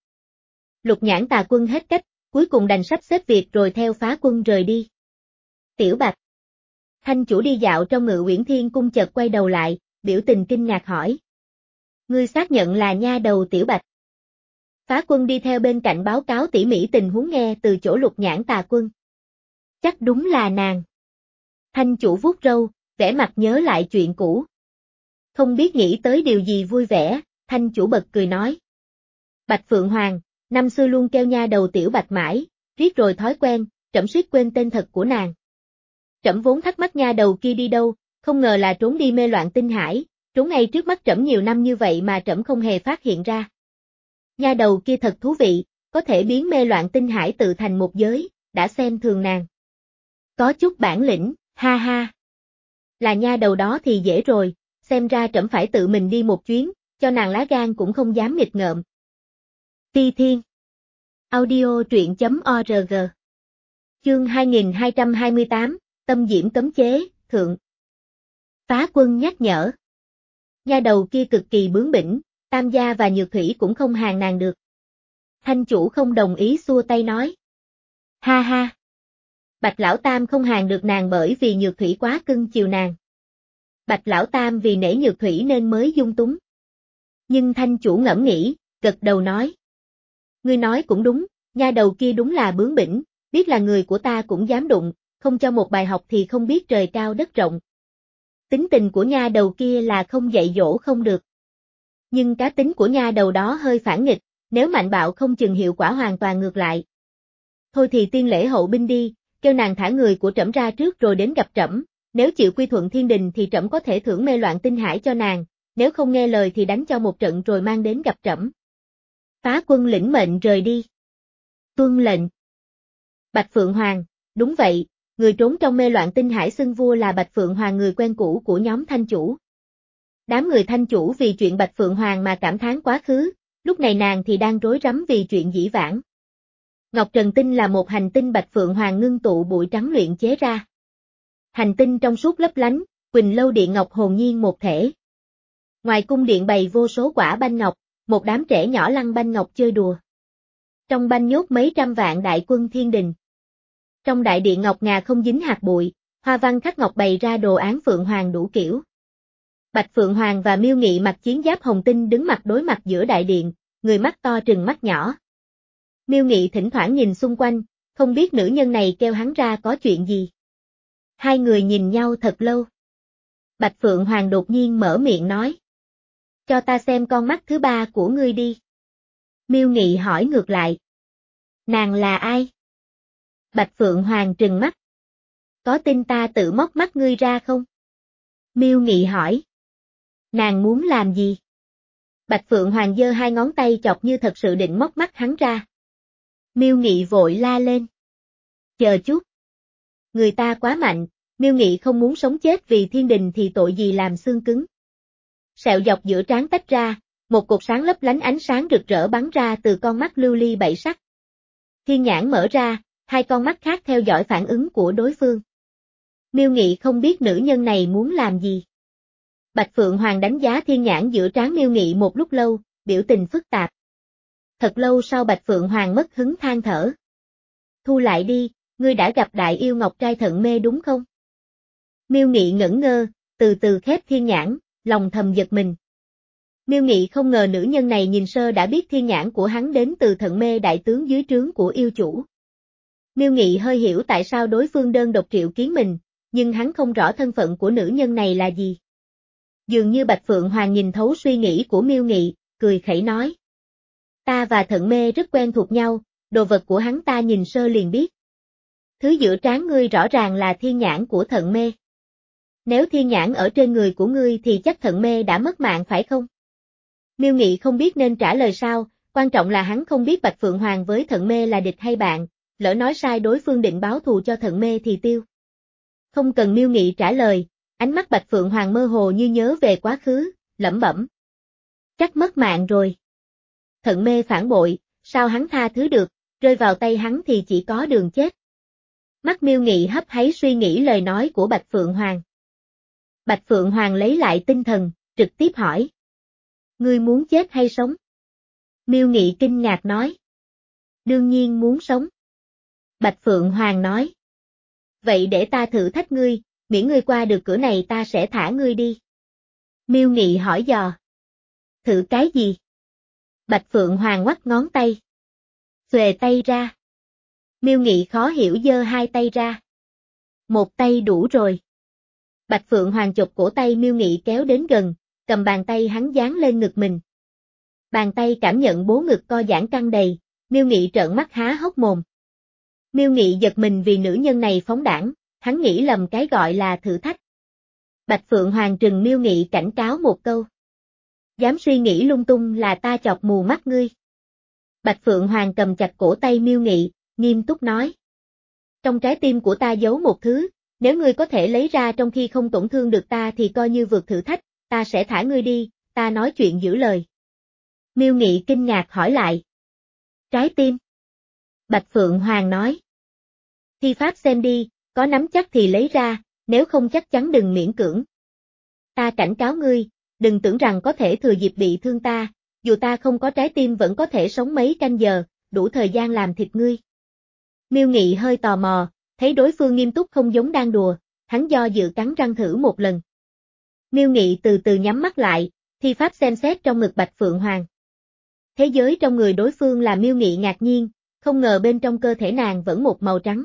Lục Nhãn Tà Quân hết cách, cuối cùng đành sắp xếp việc rồi theo Phá Quân rời đi. Tiểu Bạch. Thanh chủ đi dạo trong Ngự Uyển Thiên Cung chợt quay đầu lại, biểu tình kinh ngạc hỏi. Ngươi xác nhận là nha đầu Tiểu Bạch. Phá Quân đi theo bên cạnh báo cáo tỉ mỉ tình huống nghe từ chỗ Lục Nhãn Tà Quân. Chắc đúng là nàng. Thanh chủ vuốt râu, vẻ mặt nhớ lại chuyện cũ. Không biết nghĩ tới điều gì vui vẻ, Thanh chủ bật cười nói. Bạch Phượng Hoàng, năm xưa luôn kêu nha đầu Tiểu Bạch mãi, riết rồi thói quen, trẫm suýt quên tên thật của nàng. Trẫm vốn thắc mắc nha đầu kia đi đâu, không ngờ là trốn đi mê loạn tinh hải, trốn ngay trước mắt trẫm nhiều năm như vậy mà trẫm không hề phát hiện ra. Nha đầu kia thật thú vị, có thể biến mê loạn tinh hải tự thành một giới, đã xem thường nàng. Có chút bản lĩnh, ha ha. Là nha đầu đó thì dễ rồi, xem ra trẫm phải tự mình đi một chuyến, cho nàng lá gan cũng không dám nghịch ngợm. Phi Thiên. Audio truyện chấm org. Chương hai nghìn hai trăm hai mươi tám, Tâm Diễm cấm chế, thượng. Phá Quân nhắc nhở. Nha đầu kia cực kỳ bướng bỉnh, Tam gia và Nhược Thủy cũng không hàng nàng được. Thanh chủ không đồng ý xua tay nói. Ha ha. Bạch Lão Tam không hàng được nàng bởi vì Nhược Thủy quá cưng chiều nàng. Bạch Lão Tam vì nể Nhược Thủy nên mới dung túng. Nhưng Thanh chủ ngẫm nghĩ, gật đầu nói. Ngươi nói cũng đúng, nha đầu kia đúng là bướng bỉnh, biết là người của ta cũng dám đụng, không cho một bài học thì không biết trời cao đất rộng. Tính tình của nha đầu kia là không dạy dỗ không được. Nhưng cá tính của nha đầu đó hơi phản nghịch, nếu mạnh bạo không chừng hiệu quả hoàn toàn ngược lại. Thôi thì tiên lễ hậu binh đi, kêu nàng thả người của trẫm ra trước rồi đến gặp trẫm, nếu chịu quy thuận thiên đình thì trẫm có thể thưởng mê loạn tinh hải cho nàng, nếu không nghe lời thì đánh cho một trận rồi mang đến gặp trẫm. Phá Quân lĩnh mệnh rời đi. Tuân lệnh. Bạch Phượng Hoàng, đúng vậy, người trốn trong mê loạn tinh hải xưng vua là Bạch Phượng Hoàng người quen cũ của nhóm Thanh chủ. Đám người Thanh chủ vì chuyện Bạch Phượng Hoàng mà cảm thán quá khứ, lúc này nàng thì đang rối rắm vì chuyện dĩ vãng. Ngọc Trần Tinh là một hành tinh Bạch Phượng Hoàng ngưng tụ bụi trắng luyện chế ra. Hành tinh trong suốt lấp lánh, Quỳnh Lâu Điện Ngọc hồn nhiên một thể. Ngoài cung điện bày vô số quả banh ngọc, một đám trẻ nhỏ lăn banh ngọc chơi đùa. Trong banh nhốt mấy trăm vạn đại quân thiên đình. Trong đại điện ngọc ngà không dính hạt bụi, hoa văn khắc ngọc bày ra đồ án Phượng Hoàng đủ kiểu. Bạch Phượng Hoàng và Miêu Nghị mặc chiến giáp hồng tinh đứng mặt đối mặt giữa đại điện, người mắt to trừng mắt nhỏ. Miêu Nghị thỉnh thoảng nhìn xung quanh, không biết nữ nhân này kêu hắn ra có chuyện gì. Hai người nhìn nhau thật lâu. Bạch Phượng Hoàng đột nhiên mở miệng nói. Cho ta xem con mắt thứ ba của ngươi đi. Miêu Nghị hỏi ngược lại. Nàng là ai? Bạch Phượng Hoàng trừng mắt. Có tin ta tự móc mắt ngươi ra không? Miêu Nghị hỏi. Nàng muốn làm gì? Bạch Phượng Hoàng giơ hai ngón tay chọc như thật sự định móc mắt hắn ra. Miêu Nghị vội la lên. Chờ chút. Người ta quá mạnh, Miêu Nghị không muốn sống chết vì thiên đình thì tội gì làm xương cứng. Sẹo dọc giữa trán tách ra, một cột sáng lấp lánh ánh sáng rực rỡ bắn ra từ con mắt lưu ly bảy sắc. Thiên nhãn mở ra, hai con mắt khác theo dõi phản ứng của đối phương. Miêu Nghị không biết nữ nhân này muốn làm gì. Bạch Phượng Hoàng đánh giá thiên nhãn giữa trán Miêu Nghị một lúc lâu, biểu tình phức tạp. Thật lâu sau Bạch Phượng Hoàng mất hứng than thở. Thu lại đi, ngươi đã gặp đại yêu ngọc trai thận mê đúng không? Miêu Nghị ngẩn ngơ, từ từ khép thiên nhãn, lòng thầm giật mình. Miêu Nghị không ngờ nữ nhân này nhìn sơ đã biết thiên nhãn của hắn đến từ thận mê đại tướng dưới trướng của yêu chủ. Miêu Nghị hơi hiểu tại sao đối phương đơn độc triệu kiến mình, nhưng hắn không rõ thân phận của nữ nhân này là gì. Dường như Bạch Phượng Hoàng nhìn thấu suy nghĩ của Miêu Nghị, cười khẩy nói. Ta và thận mê rất quen thuộc nhau, đồ vật của hắn ta nhìn sơ liền biết. Thứ giữa trán ngươi rõ ràng là thiên nhãn của thận mê. Nếu thiên nhãn ở trên người của ngươi thì chắc thận mê đã mất mạng phải không? Miêu Nghị không biết nên trả lời sao, quan trọng là hắn không biết Bạch Phượng Hoàng với thận mê là địch hay bạn, lỡ nói sai đối phương định báo thù cho thận mê thì tiêu. Không cần Miêu Nghị trả lời, ánh mắt Bạch Phượng Hoàng mơ hồ như nhớ về quá khứ, lẩm bẩm. Chắc mất mạng rồi. Thận mê phản bội, sao hắn tha thứ được, rơi vào tay hắn thì chỉ có đường chết. Mắt Miêu Nghị hấp háy suy nghĩ lời nói của Bạch Phượng Hoàng. Bạch Phượng Hoàng lấy lại tinh thần, trực tiếp hỏi. Ngươi muốn chết hay sống? Miêu Nghị kinh ngạc nói. Đương nhiên muốn sống. Bạch Phượng Hoàng nói. Vậy để ta thử thách ngươi, miễn ngươi qua được cửa này ta sẽ thả ngươi đi. Miêu Nghị hỏi dò. Thử cái gì? Bạch Phượng Hoàng ngoắc ngón tay. Xuề tay ra. Miêu Nghị khó hiểu giơ hai tay ra. Một tay đủ rồi. Bạch Phượng Hoàng chộp cổ tay Miêu Nghị kéo đến gần, cầm bàn tay hắn dán lên ngực mình. Bàn tay cảm nhận bố ngực co giãn căng đầy, Miêu Nghị trợn mắt há hốc mồm. Miêu Nghị giật mình vì nữ nhân này phóng đãng, hắn nghĩ lầm cái gọi là thử thách. Bạch Phượng Hoàng trừng Miêu Nghị cảnh cáo một câu. Dám suy nghĩ lung tung là ta chọc mù mắt ngươi. Bạch Phượng Hoàng cầm chặt cổ tay Miêu Nghị, nghiêm túc nói. Trong trái tim của ta giấu một thứ, nếu ngươi có thể lấy ra trong khi không tổn thương được ta thì coi như vượt thử thách, ta sẽ thả ngươi đi, ta nói chuyện giữ lời. Miêu Nghị kinh ngạc hỏi lại. Trái tim. Bạch Phượng Hoàng nói. Thi pháp xem đi, có nắm chắc thì lấy ra, nếu không chắc chắn đừng miễn cưỡng. Ta cảnh cáo ngươi, đừng tưởng rằng có thể thừa dịp bị thương ta, dù ta không có trái tim vẫn có thể sống mấy canh giờ, đủ thời gian làm thịt ngươi. Miêu Nghị hơi tò mò, thấy đối phương nghiêm túc không giống đang đùa, hắn do dự cắn răng thử một lần. Miêu Nghị từ từ nhắm mắt lại, thi pháp xem xét trong ngực Bạch Phượng Hoàng. Thế giới trong người đối phương làm Miêu Nghị ngạc nhiên, không ngờ bên trong cơ thể nàng vẫn một màu trắng.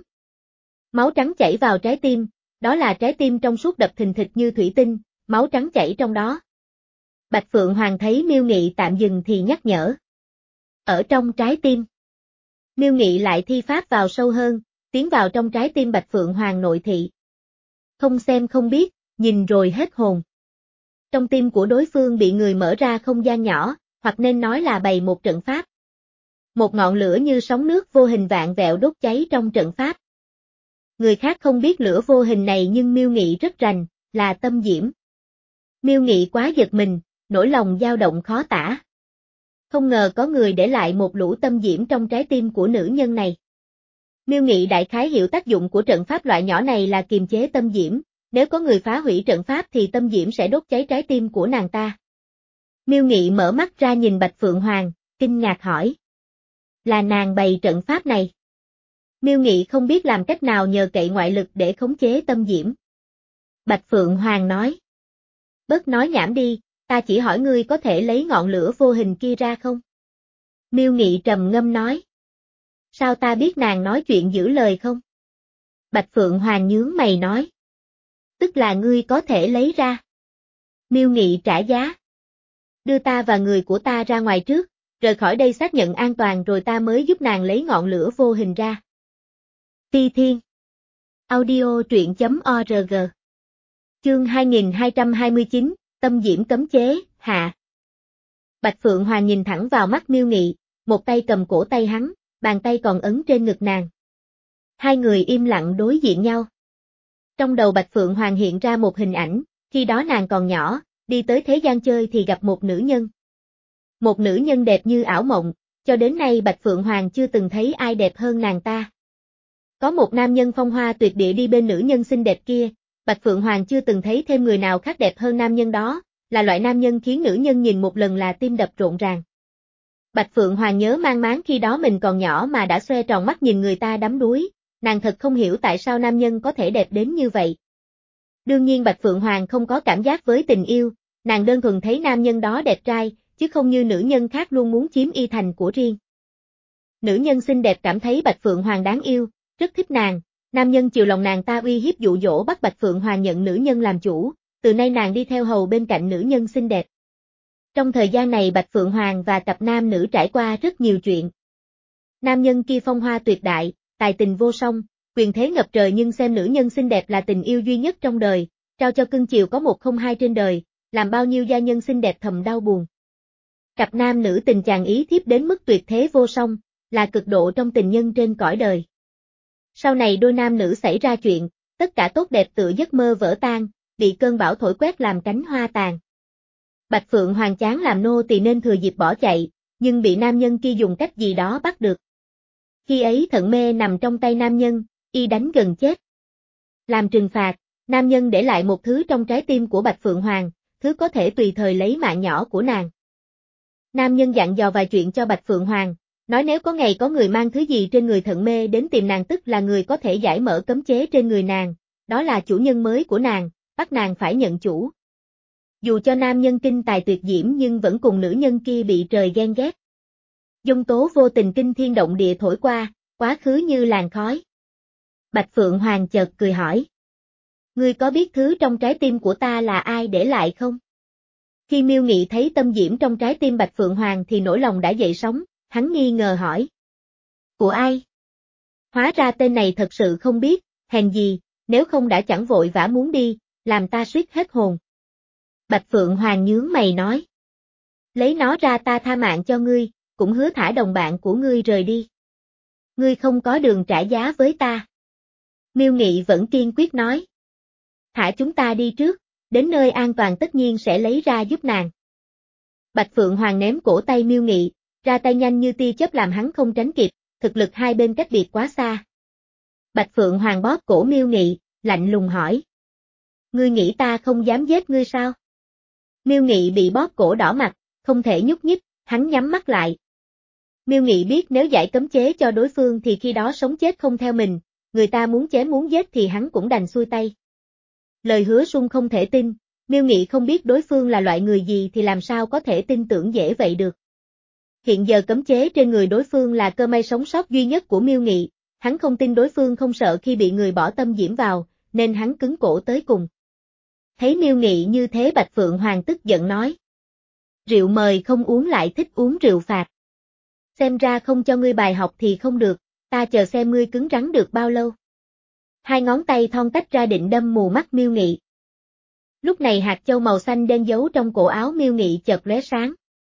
Máu trắng chảy vào trái tim, đó là trái tim trong suốt đập thình thịch như thủy tinh, máu trắng chảy trong đó. Bạch Phượng Hoàng thấy Miêu Nghị tạm dừng thì nhắc nhở. Ở trong trái tim. Miêu Nghị lại thi pháp vào sâu hơn, tiến vào trong trái tim Bạch Phượng Hoàng nội thị. Không xem không biết, nhìn rồi hết hồn. Trong tim của đối phương bị người mở ra không gian nhỏ, hoặc nên nói là bày một trận pháp. Một ngọn lửa như sóng nước vô hình vạn vẹo đốt cháy trong trận pháp. Người khác không biết lửa vô hình này nhưng Miêu Nghị rất rành, là tâm diễm. Miêu Nghị quá giật mình, nỗi lòng dao động khó tả. Không ngờ có người để lại một lũ tâm diễm trong trái tim của nữ nhân này. Miêu Nghị đại khái hiểu tác dụng của trận pháp loại nhỏ này là kiềm chế tâm diễm, nếu có người phá hủy trận pháp thì tâm diễm sẽ đốt cháy trái tim của nàng ta. Miêu Nghị mở mắt ra nhìn Bạch Phượng Hoàng, kinh ngạc hỏi. Là nàng bày trận pháp này. Miêu Nghị không biết làm cách nào nhờ cậy ngoại lực để khống chế tâm diễm. Bạch Phượng Hoàng nói. Bớt nói nhảm đi, ta chỉ hỏi ngươi có thể lấy ngọn lửa vô hình kia ra không? Miêu Nghị trầm ngâm nói. Sao ta biết nàng nói chuyện giữ lời không? Bạch Phượng Hoàng nhướng mày nói. Tức là ngươi có thể lấy ra. Miêu Nghị trả giá. Đưa ta và người của ta ra ngoài trước, rời khỏi đây xác nhận an toàn rồi ta mới giúp nàng lấy ngọn lửa vô hình ra. Phi Thiên. Audio truyện chấm org. Chương hai nghìn hai trăm hai mươi chín, Tâm Diễm cấm chế, hạ. Bạch Phượng Hoàng nhìn thẳng vào mắt Miêu Nghị, một tay cầm cổ tay hắn, bàn tay còn ấn trên ngực nàng. Hai người im lặng đối diện nhau. Trong đầu Bạch Phượng Hoàng hiện ra một hình ảnh, khi đó nàng còn nhỏ, đi tới thế gian chơi thì gặp một nữ nhân. Một nữ nhân đẹp như ảo mộng, cho đến nay Bạch Phượng Hoàng chưa từng thấy ai đẹp hơn nàng ta. Có một nam nhân phong hoa tuyệt địa đi bên nữ nhân xinh đẹp kia, Bạch Phượng Hoàng chưa từng thấy thêm người nào khác đẹp hơn nam nhân đó, là loại nam nhân khiến nữ nhân nhìn một lần là tim đập rộn ràng. Bạch Phượng Hoàng nhớ mang máng khi đó mình còn nhỏ mà đã xoe tròn mắt nhìn người ta đắm đuối, nàng thật không hiểu tại sao nam nhân có thể đẹp đến như vậy. Đương nhiên Bạch Phượng Hoàng không có cảm giác với tình yêu, nàng đơn thuần thấy nam nhân đó đẹp trai, chứ không như nữ nhân khác luôn muốn chiếm y thành của riêng. Nữ nhân xinh đẹp cảm thấy Bạch Phượng Hoàng đáng yêu, rất thích nàng, nam nhân chiều lòng nàng ta uy hiếp dụ dỗ bắt Bạch Phượng Hoàng nhận nữ nhân làm chủ, từ nay nàng đi theo hầu bên cạnh nữ nhân xinh đẹp. Trong thời gian này Bạch Phượng Hoàng và cặp nam nữ trải qua rất nhiều chuyện. Nam nhân kia phong hoa tuyệt đại, tài tình vô song, quyền thế ngập trời nhưng xem nữ nhân xinh đẹp là tình yêu duy nhất trong đời, trao cho cưng chiều có một không hai trên đời, làm bao nhiêu gia nhân xinh đẹp thầm đau buồn. Cặp nam nữ tình chàng ý thiếp đến mức tuyệt thế vô song, là cực độ trong tình nhân trên cõi đời. Sau này đôi nam nữ xảy ra chuyện, tất cả tốt đẹp tựa giấc mơ vỡ tan, bị cơn bão thổi quét làm cánh hoa tàn. Bạch Phượng Hoàng chán làm nô tỳ nên thừa dịp bỏ chạy, nhưng bị nam nhân kia dùng cách gì đó bắt được. Khi ấy thận mê nằm trong tay nam nhân, y đánh gần chết. Làm trừng phạt, nam nhân để lại một thứ trong trái tim của Bạch Phượng Hoàng, thứ có thể tùy thời lấy mạng nhỏ của nàng. Nam nhân dặn dò vài chuyện cho Bạch Phượng Hoàng, nói nếu có ngày có người mang thứ gì trên người thận mê đến tìm nàng tức là người có thể giải mở cấm chế trên người nàng, đó là chủ nhân mới của nàng, bắt nàng phải nhận chủ. Dù cho nam nhân kinh tài tuyệt diễm nhưng vẫn cùng nữ nhân kia bị trời ghen ghét. Dông tố vô tình kinh thiên động địa thổi qua, quá khứ như làn khói. Bạch Phượng Hoàng chợt cười hỏi. Ngươi có biết thứ trong trái tim của ta là ai để lại không? Khi Miêu Nghị thấy tâm diễm trong trái tim Bạch Phượng Hoàng thì nỗi lòng đã dậy sóng, hắn nghi ngờ hỏi. Của ai? Hóa ra tên này thật sự không biết, hèn gì, nếu không đã chẳng vội vã muốn đi, làm ta suýt hết hồn. Bạch Phượng Hoàng nhướng mày nói. Lấy nó ra ta tha mạng cho ngươi, cũng hứa thả đồng bạn của ngươi rời đi. Ngươi không có đường trả giá với ta. Miêu Nghị vẫn kiên quyết nói. Thả chúng ta đi trước, đến nơi an toàn tất nhiên sẽ lấy ra giúp nàng. Bạch Phượng Hoàng ném cổ tay Miêu Nghị, ra tay nhanh như tia chớp làm hắn không tránh kịp, thực lực hai bên cách biệt quá xa. Bạch Phượng Hoàng bóp cổ Miêu Nghị, lạnh lùng hỏi. Ngươi nghĩ ta không dám giết ngươi sao? Miêu Nghị bị bóp cổ đỏ mặt, không thể nhúc nhích, hắn nhắm mắt lại. Miêu Nghị biết nếu giải cấm chế cho đối phương thì khi đó sống chết không theo mình, người ta muốn chém muốn giết thì hắn cũng đành xuôi tay. Lời hứa sung không thể tin, Miêu Nghị không biết đối phương là loại người gì thì làm sao có thể tin tưởng dễ vậy được. Hiện giờ cấm chế trên người đối phương là cơ may sống sót duy nhất của Miêu Nghị, hắn không tin đối phương không sợ khi bị người bỏ tâm diễm vào, nên hắn cứng cổ tới cùng. Thấy Miêu Nghị như thế Bạch Phượng Hoàng tức giận nói. Rượu mời không uống lại thích uống rượu phạt. Xem ra không cho ngươi bài học thì không được, ta chờ xem ngươi cứng rắn được bao lâu. Hai ngón tay thon tách ra định đâm mù mắt Miêu Nghị. Lúc này hạt châu màu xanh đen giấu trong cổ áo Miêu Nghị chợt lóe sáng.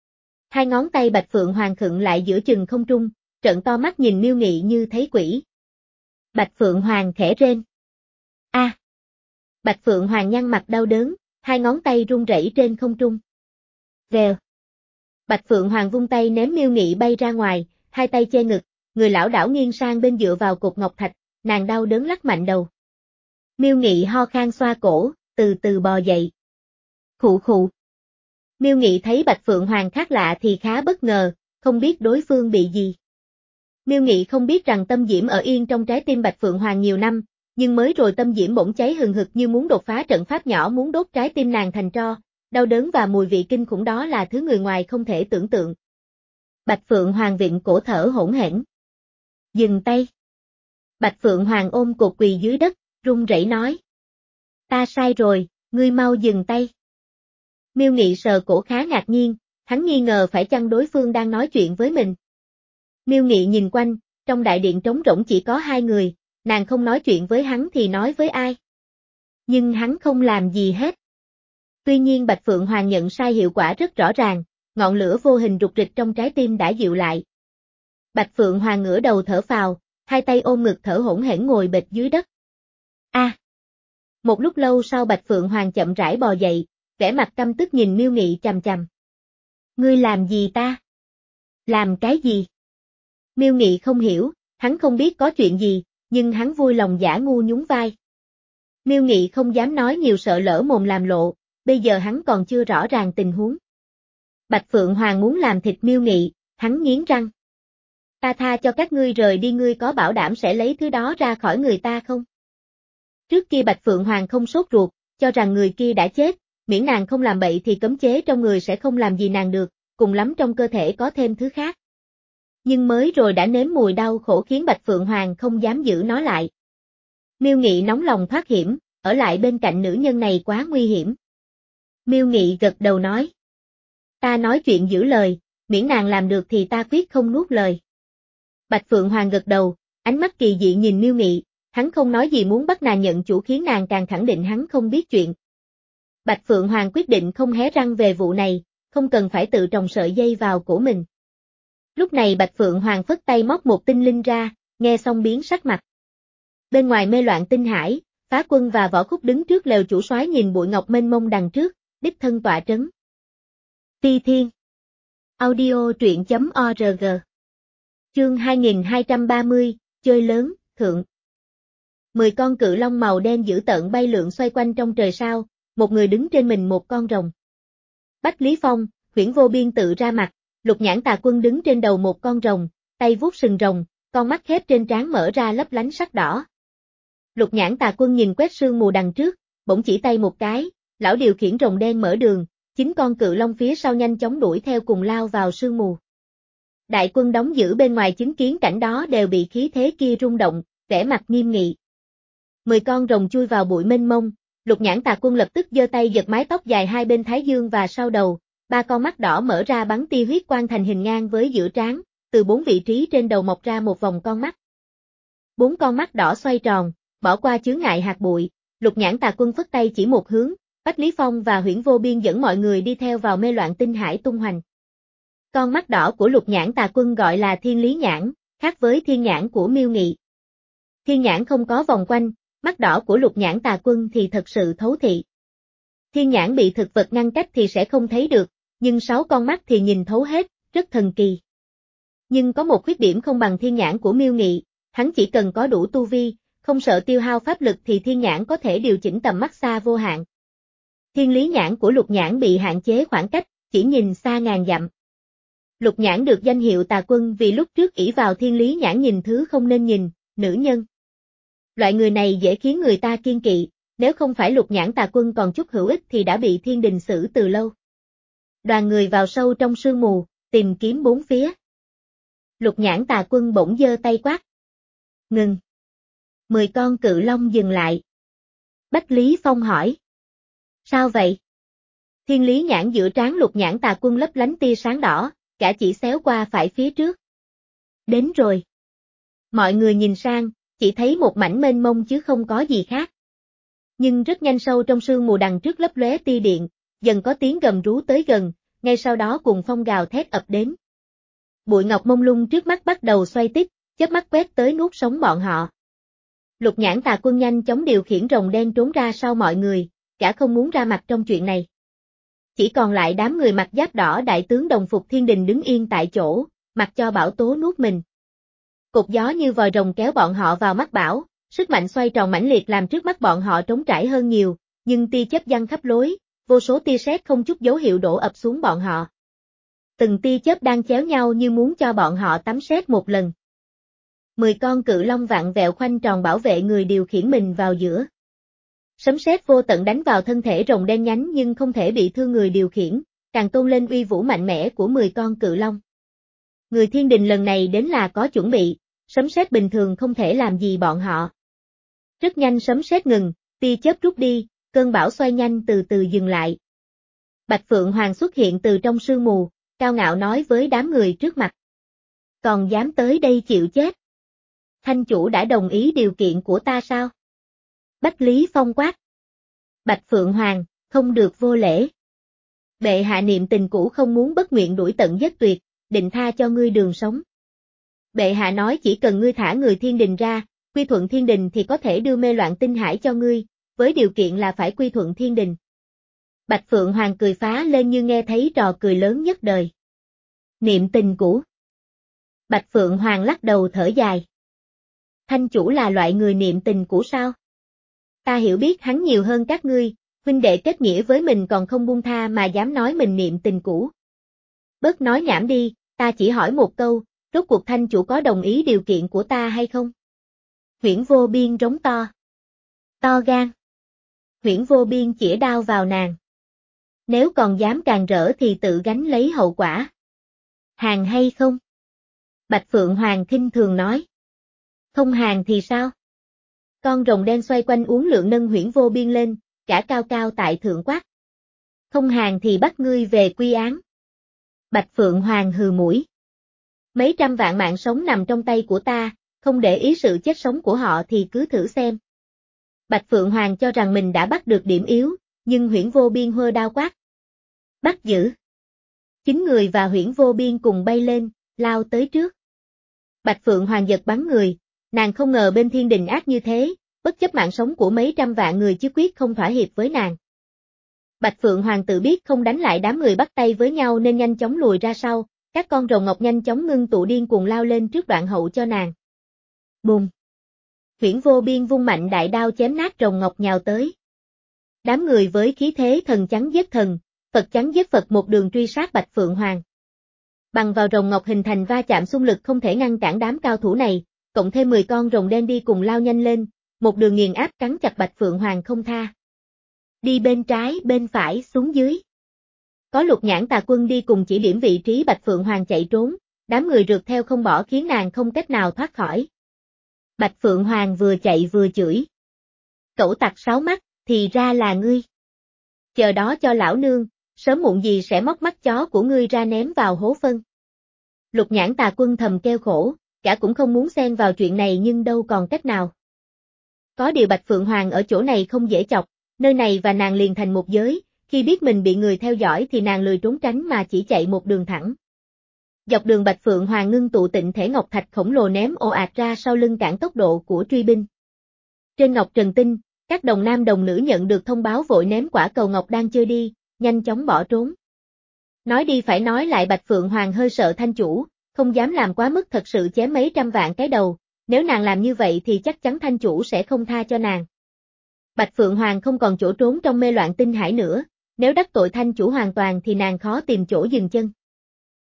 Hai ngón tay Bạch Phượng Hoàng khựng lại giữa chừng không trung, trợn to mắt nhìn Miêu Nghị như thấy quỷ. Bạch Phượng Hoàng khẽ rên. A! À. Bạch Phượng Hoàng nhăn mặt đau đớn, hai ngón tay run rẩy trên không trung. Vèo. Bạch Phượng Hoàng vung tay ném Miêu Nghị bay ra ngoài, hai tay che ngực, người lão đảo nghiêng sang bên dựa vào cột ngọc thạch, nàng đau đớn lắc mạnh đầu. Miêu Nghị ho khan xoa cổ, từ từ bò dậy. Khụ khụ. Miêu Nghị thấy Bạch Phượng Hoàng khác lạ thì khá bất ngờ, không biết đối phương bị gì. Miêu Nghị không biết rằng tâm diễm ở yên trong trái tim Bạch Phượng Hoàng nhiều năm, nhưng mới rồi tâm diễm bỗng cháy hừng hực như muốn đột phá trận pháp nhỏ muốn đốt trái tim nàng thành tro, đau đớn và mùi vị kinh khủng đó là thứ người ngoài không thể tưởng tượng. Bạch Phượng Hoàng vịn cổ thở hỗn hển. Dừng tay. Bạch Phượng Hoàng ôm cột quỳ dưới đất, run rẩy nói. Ta sai rồi, ngươi mau dừng tay. Miêu Nghị sờ cổ khá ngạc nhiên, hắn nghi ngờ phải chăng đối phương đang nói chuyện với mình. Miêu Nghị nhìn quanh, trong đại điện trống rỗng chỉ có hai người, nàng không nói chuyện với hắn thì nói với ai. Nhưng hắn không làm gì hết. Tuy nhiên Bạch Phượng Hoàng nhận sai hiệu quả rất rõ ràng, ngọn lửa vô hình rục rịch trong trái tim đã dịu lại. Bạch Phượng Hoàng ngửa đầu thở phào, hai tay ôm ngực thở hổn hển ngồi bệt dưới đất. A! À. Một lúc lâu sau Bạch Phượng Hoàng chậm rãi bò dậy, vẻ mặt căm tức nhìn Miêu Nghị chằm chằm. Ngươi làm gì ta? Làm cái gì? Miêu Nghị không hiểu, hắn không biết có chuyện gì, nhưng hắn vui lòng giả ngu nhún vai. Miêu Nghị không dám nói nhiều sợ lỡ mồm làm lộ, bây giờ hắn còn chưa rõ ràng tình huống. Bạch Phượng Hoàng muốn làm thịt Miêu Nghị, Hắn nghiến răng. Ta tha cho các ngươi rời đi, ngươi có bảo đảm sẽ lấy thứ đó ra khỏi người ta không? Trước kia Bạch Phượng Hoàng không sốt ruột, cho rằng người kia đã chết, miễn nàng không làm bậy thì cấm chế trong người sẽ không làm gì nàng được, cùng lắm trong cơ thể có thêm thứ khác. Nhưng mới rồi đã nếm mùi đau khổ khiến Bạch Phượng Hoàng không dám giữ nó lại. Miêu Nghị nóng lòng thoát hiểm, ở lại bên cạnh nữ nhân này quá nguy hiểm. Miêu Nghị gật đầu nói. Ta nói chuyện giữ lời, miễn nàng làm được thì ta quyết không nuốt lời. Bạch Phượng Hoàng gật đầu, ánh mắt kỳ dị nhìn Miêu Nghị, hắn không nói gì muốn bắt nàng nhận chủ khiến nàng càng khẳng định hắn không biết chuyện. Bạch Phượng Hoàng quyết định không hé răng về vụ này, không cần phải tự trồng sợi dây vào cổ mình. Lúc này Bạch Phượng Hoàng phất tay móc một tinh linh ra, nghe xong biến sắc mặt. Bên ngoài mê loạn tinh hải, Phá Quân và Võ Khúc đứng trước lều chủ soái nhìn bụi ngọc mênh mông đằng trước, đích thân tọa trấn. Ti Thiên Audio truyện chấm org Chương hai nghìn hai trăm ba mươi, chơi lớn, thượng. Mười con cự long màu đen dữ tợn bay lượn xoay quanh trong trời sao, một người đứng trên mình một con rồng. Bách Lý Phong, Huyễn Vô Biên tự ra mặt, Lục Nhãn Tà Quân đứng trên đầu một con rồng, tay vuốt sừng rồng, con mắt khép trên trán mở ra lấp lánh sắc đỏ. Lục Nhãn Tà Quân nhìn quét sương mù đằng trước, bỗng chỉ tay một cái, lão điều khiển rồng đen mở đường, chín con cự long phía sau nhanh chóng đuổi theo cùng lao vào sương mù. Đại quân đóng giữ bên ngoài chứng kiến cảnh đó đều bị khí thế kia rung động, vẻ mặt nghiêm nghị. Mười con rồng chui vào bụi mênh mông, Lục Nhãn Tà Quân lập tức giơ tay giật mái tóc dài hai bên thái dương và sau đầu, ba con mắt đỏ mở ra bắn tia huyết quang thành hình ngang với giữa trán, từ bốn vị trí trên đầu mọc ra một vòng con mắt. Bốn con mắt đỏ xoay tròn, bỏ qua chướng ngại hạt bụi, Lục Nhãn Tà Quân phất tay chỉ một hướng, Bách Lý Phong và Huyễn Vô Biên dẫn mọi người đi theo vào mê loạn tinh hải tung hoành. Con mắt đỏ của Lục Nhãn Tà Quân gọi là Thiên Lý Nhãn, khác với Thiên Nhãn của Miêu Nghị. Thiên Nhãn không có vòng quanh, mắt đỏ của Lục Nhãn Tà Quân thì thật sự thấu thị. Thiên Nhãn bị thực vật ngăn cách thì sẽ không thấy được, nhưng sáu con mắt thì nhìn thấu hết, rất thần kỳ. Nhưng có một khuyết điểm không bằng Thiên Nhãn của Miêu Nghị, hắn chỉ cần có đủ tu vi, không sợ tiêu hao pháp lực thì Thiên Nhãn có thể điều chỉnh tầm mắt xa vô hạn. Thiên Lý Nhãn của Lục Nhãn bị hạn chế khoảng cách, chỉ nhìn xa ngàn dặm. Lục Nhãn được danh hiệu Tà Quân vì lúc trước ỷ vào Thiên Lý Nhãn nhìn thứ không nên nhìn, nữ nhân. Loại người này dễ khiến người ta kiêng kỵ, nếu không phải Lục Nhãn Tà Quân còn chút hữu ích thì đã bị thiên đình xử từ lâu. Đoàn người vào sâu trong sương mù, tìm kiếm bốn phía. Lục Nhãn Tà Quân bỗng giơ tay quát. Ngừng. Mười con cự long dừng lại. Bách Lý Phong hỏi. Sao vậy? Thiên Lý Nhãn giữa trán Lục Nhãn Tà Quân lấp lánh tia sáng đỏ, cả chỉ xéo qua phải phía trước. Đến rồi. Mọi người nhìn sang, chỉ thấy một mảnh mênh mông chứ không có gì khác. Nhưng rất nhanh sâu trong sương mù đằng trước lấp lóe tia điện, dần có tiếng gầm rú tới gần, ngay sau đó cùng phong gào thét ập đến. Bụi ngọc mông lung trước mắt bắt đầu xoay tít, chớp mắt quét tới nuốt sống bọn họ. Lục Nhãn Tà Quân nhanh chóng điều khiển rồng đen trốn ra sau mọi người, cả không muốn ra mặt trong chuyện này. Chỉ còn lại đám người mặc giáp đỏ đại tướng đồng phục thiên đình đứng yên tại chỗ, mặc cho bão tố nuốt mình. Cột gió như vòi rồng kéo bọn họ vào mắt bão, sức mạnh xoay tròn mãnh liệt làm trước mắt bọn họ trống trải hơn nhiều, nhưng tia chớp giăng khắp lối, vô số tia sét không chút dấu hiệu đổ ập xuống bọn họ. Từng tia chớp đang chéo nhau như muốn cho bọn họ tắm sét một lần. Mười con cự long vặn vẹo khoanh tròn bảo vệ người điều khiển mình vào giữa. Sấm sét vô tận đánh vào thân thể rồng đen nhánh nhưng không thể bị thương người điều khiển, càng tôn lên uy vũ mạnh mẽ của mười con cự long. Người thiên đình lần này đến là có chuẩn bị, sấm sét bình thường không thể làm gì bọn họ. Rất nhanh sấm sét ngừng, tia chớp rút đi, cơn bão xoay nhanh từ từ dừng lại. Bạch Phượng Hoàng xuất hiện từ trong sương mù, cao ngạo nói với đám người trước mặt. Còn dám tới đây chịu chết? Thanh chủ đã đồng ý điều kiện của ta sao? Bách Lý Phong quát. Bạch Phượng Hoàng, không được vô lễ. Bệ hạ niệm tình cũ không muốn bất nguyện đuổi tận giết tuyệt, định tha cho ngươi đường sống. Bệ hạ nói chỉ cần ngươi thả người thiên đình ra, quy thuận thiên đình thì có thể đưa mê loạn tinh hải cho ngươi, với điều kiện là phải quy thuận thiên đình. Bạch Phượng Hoàng cười phá lên như nghe thấy trò cười lớn nhất đời. Niệm tình cũ. Bạch Phượng Hoàng lắc đầu thở dài. Thanh chủ là loại người niệm tình cũ sao? Ta hiểu biết hắn nhiều hơn các ngươi, huynh đệ kết nghĩa với mình còn không buông tha mà dám nói mình niệm tình cũ. Bớt nói nhảm đi, ta chỉ hỏi một câu, rốt cuộc thanh chủ có đồng ý điều kiện của ta hay không? Huyễn Vô Biên rống to. To gan. Huyễn Vô Biên chĩa đao vào nàng. Nếu còn dám càng rỡ thì tự gánh lấy hậu quả. Hàng hay không? Bạch Phượng Hoàng khinh thường nói. Không hàng thì sao? Con rồng đen xoay quanh uốn lượn nâng Huyễn Vô Biên lên, cả cao cao tại thượng quát. Không hàng thì bắt ngươi về quy án. Bạch Phượng Hoàng hừ mũi. Mấy trăm vạn mạng sống nằm trong tay của ta, không để ý sự chết sống của họ thì cứ thử xem. Bạch Phượng Hoàng cho rằng mình đã bắt được điểm yếu, nhưng Huyễn Vô Biên hơ đao quát. Bắt giữ. Chín người và Huyễn Vô Biên cùng bay lên, lao tới trước. Bạch Phượng Hoàng giật bắn người, nàng không ngờ bên thiên đình ác như thế, bất chấp mạng sống của mấy trăm vạn người chứ quyết không thỏa hiệp với nàng. Bạch Phượng Hoàng tự biết không đánh lại đám người bắt tay với nhau nên nhanh chóng lùi ra sau, các con rồng ngọc nhanh chóng ngưng tụ điên cuồng lao lên trước đoạn hậu cho nàng. Bùm! Huyễn Vô Biên vung mạnh đại đao chém nát rồng ngọc nhào tới. Đám người với khí thế thần chắn giết thần, Phật chắn giết Phật một đường truy sát Bạch Phượng Hoàng. Bằng vào rồng ngọc hình thành va chạm xung lực không thể ngăn cản đám cao thủ này, cộng thêm mười con rồng đen đi cùng lao nhanh lên, một đường nghiền áp cắn chặt Bạch Phượng Hoàng không tha. Đi bên trái bên phải xuống dưới. Có Lục Nhãn Tà Quân đi cùng chỉ điểm vị trí Bạch Phượng Hoàng chạy trốn, đám người rượt theo không bỏ khiến nàng không cách nào thoát khỏi. Bạch Phượng Hoàng vừa chạy vừa chửi. Cẩu tặc sáu mắt, thì ra là ngươi. Chờ đó cho lão nương, sớm muộn gì sẽ móc mắt chó của ngươi ra ném vào hố phân. Lục Nhãn Tà Quân thầm kêu khổ, cả cũng không muốn xen vào chuyện này nhưng đâu còn cách nào. Có điều Bạch Phượng Hoàng ở chỗ này không dễ chọc, nơi này và nàng liền thành một giới, khi biết mình bị người theo dõi thì nàng lười trốn tránh mà chỉ chạy một đường thẳng. Dọc đường Bạch Phượng Hoàng ngưng tụ tịnh thể ngọc thạch khổng lồ ném ồ ạt ra sau lưng cản tốc độ của truy binh. Trên Ngọc Trần Tinh, các đồng nam đồng nữ nhận được thông báo vội ném quả cầu ngọc đang chơi đi, nhanh chóng bỏ trốn. Nói đi phải nói lại Bạch Phượng Hoàng hơi sợ thanh chủ, không dám làm quá mức thật sự chém mấy trăm vạn cái đầu, nếu nàng làm như vậy thì chắc chắn thanh chủ sẽ không tha cho nàng. Bạch Phượng Hoàng không còn chỗ trốn trong mê loạn tinh hải nữa, nếu đắc tội thanh chủ hoàn toàn thì nàng khó tìm chỗ dừng chân.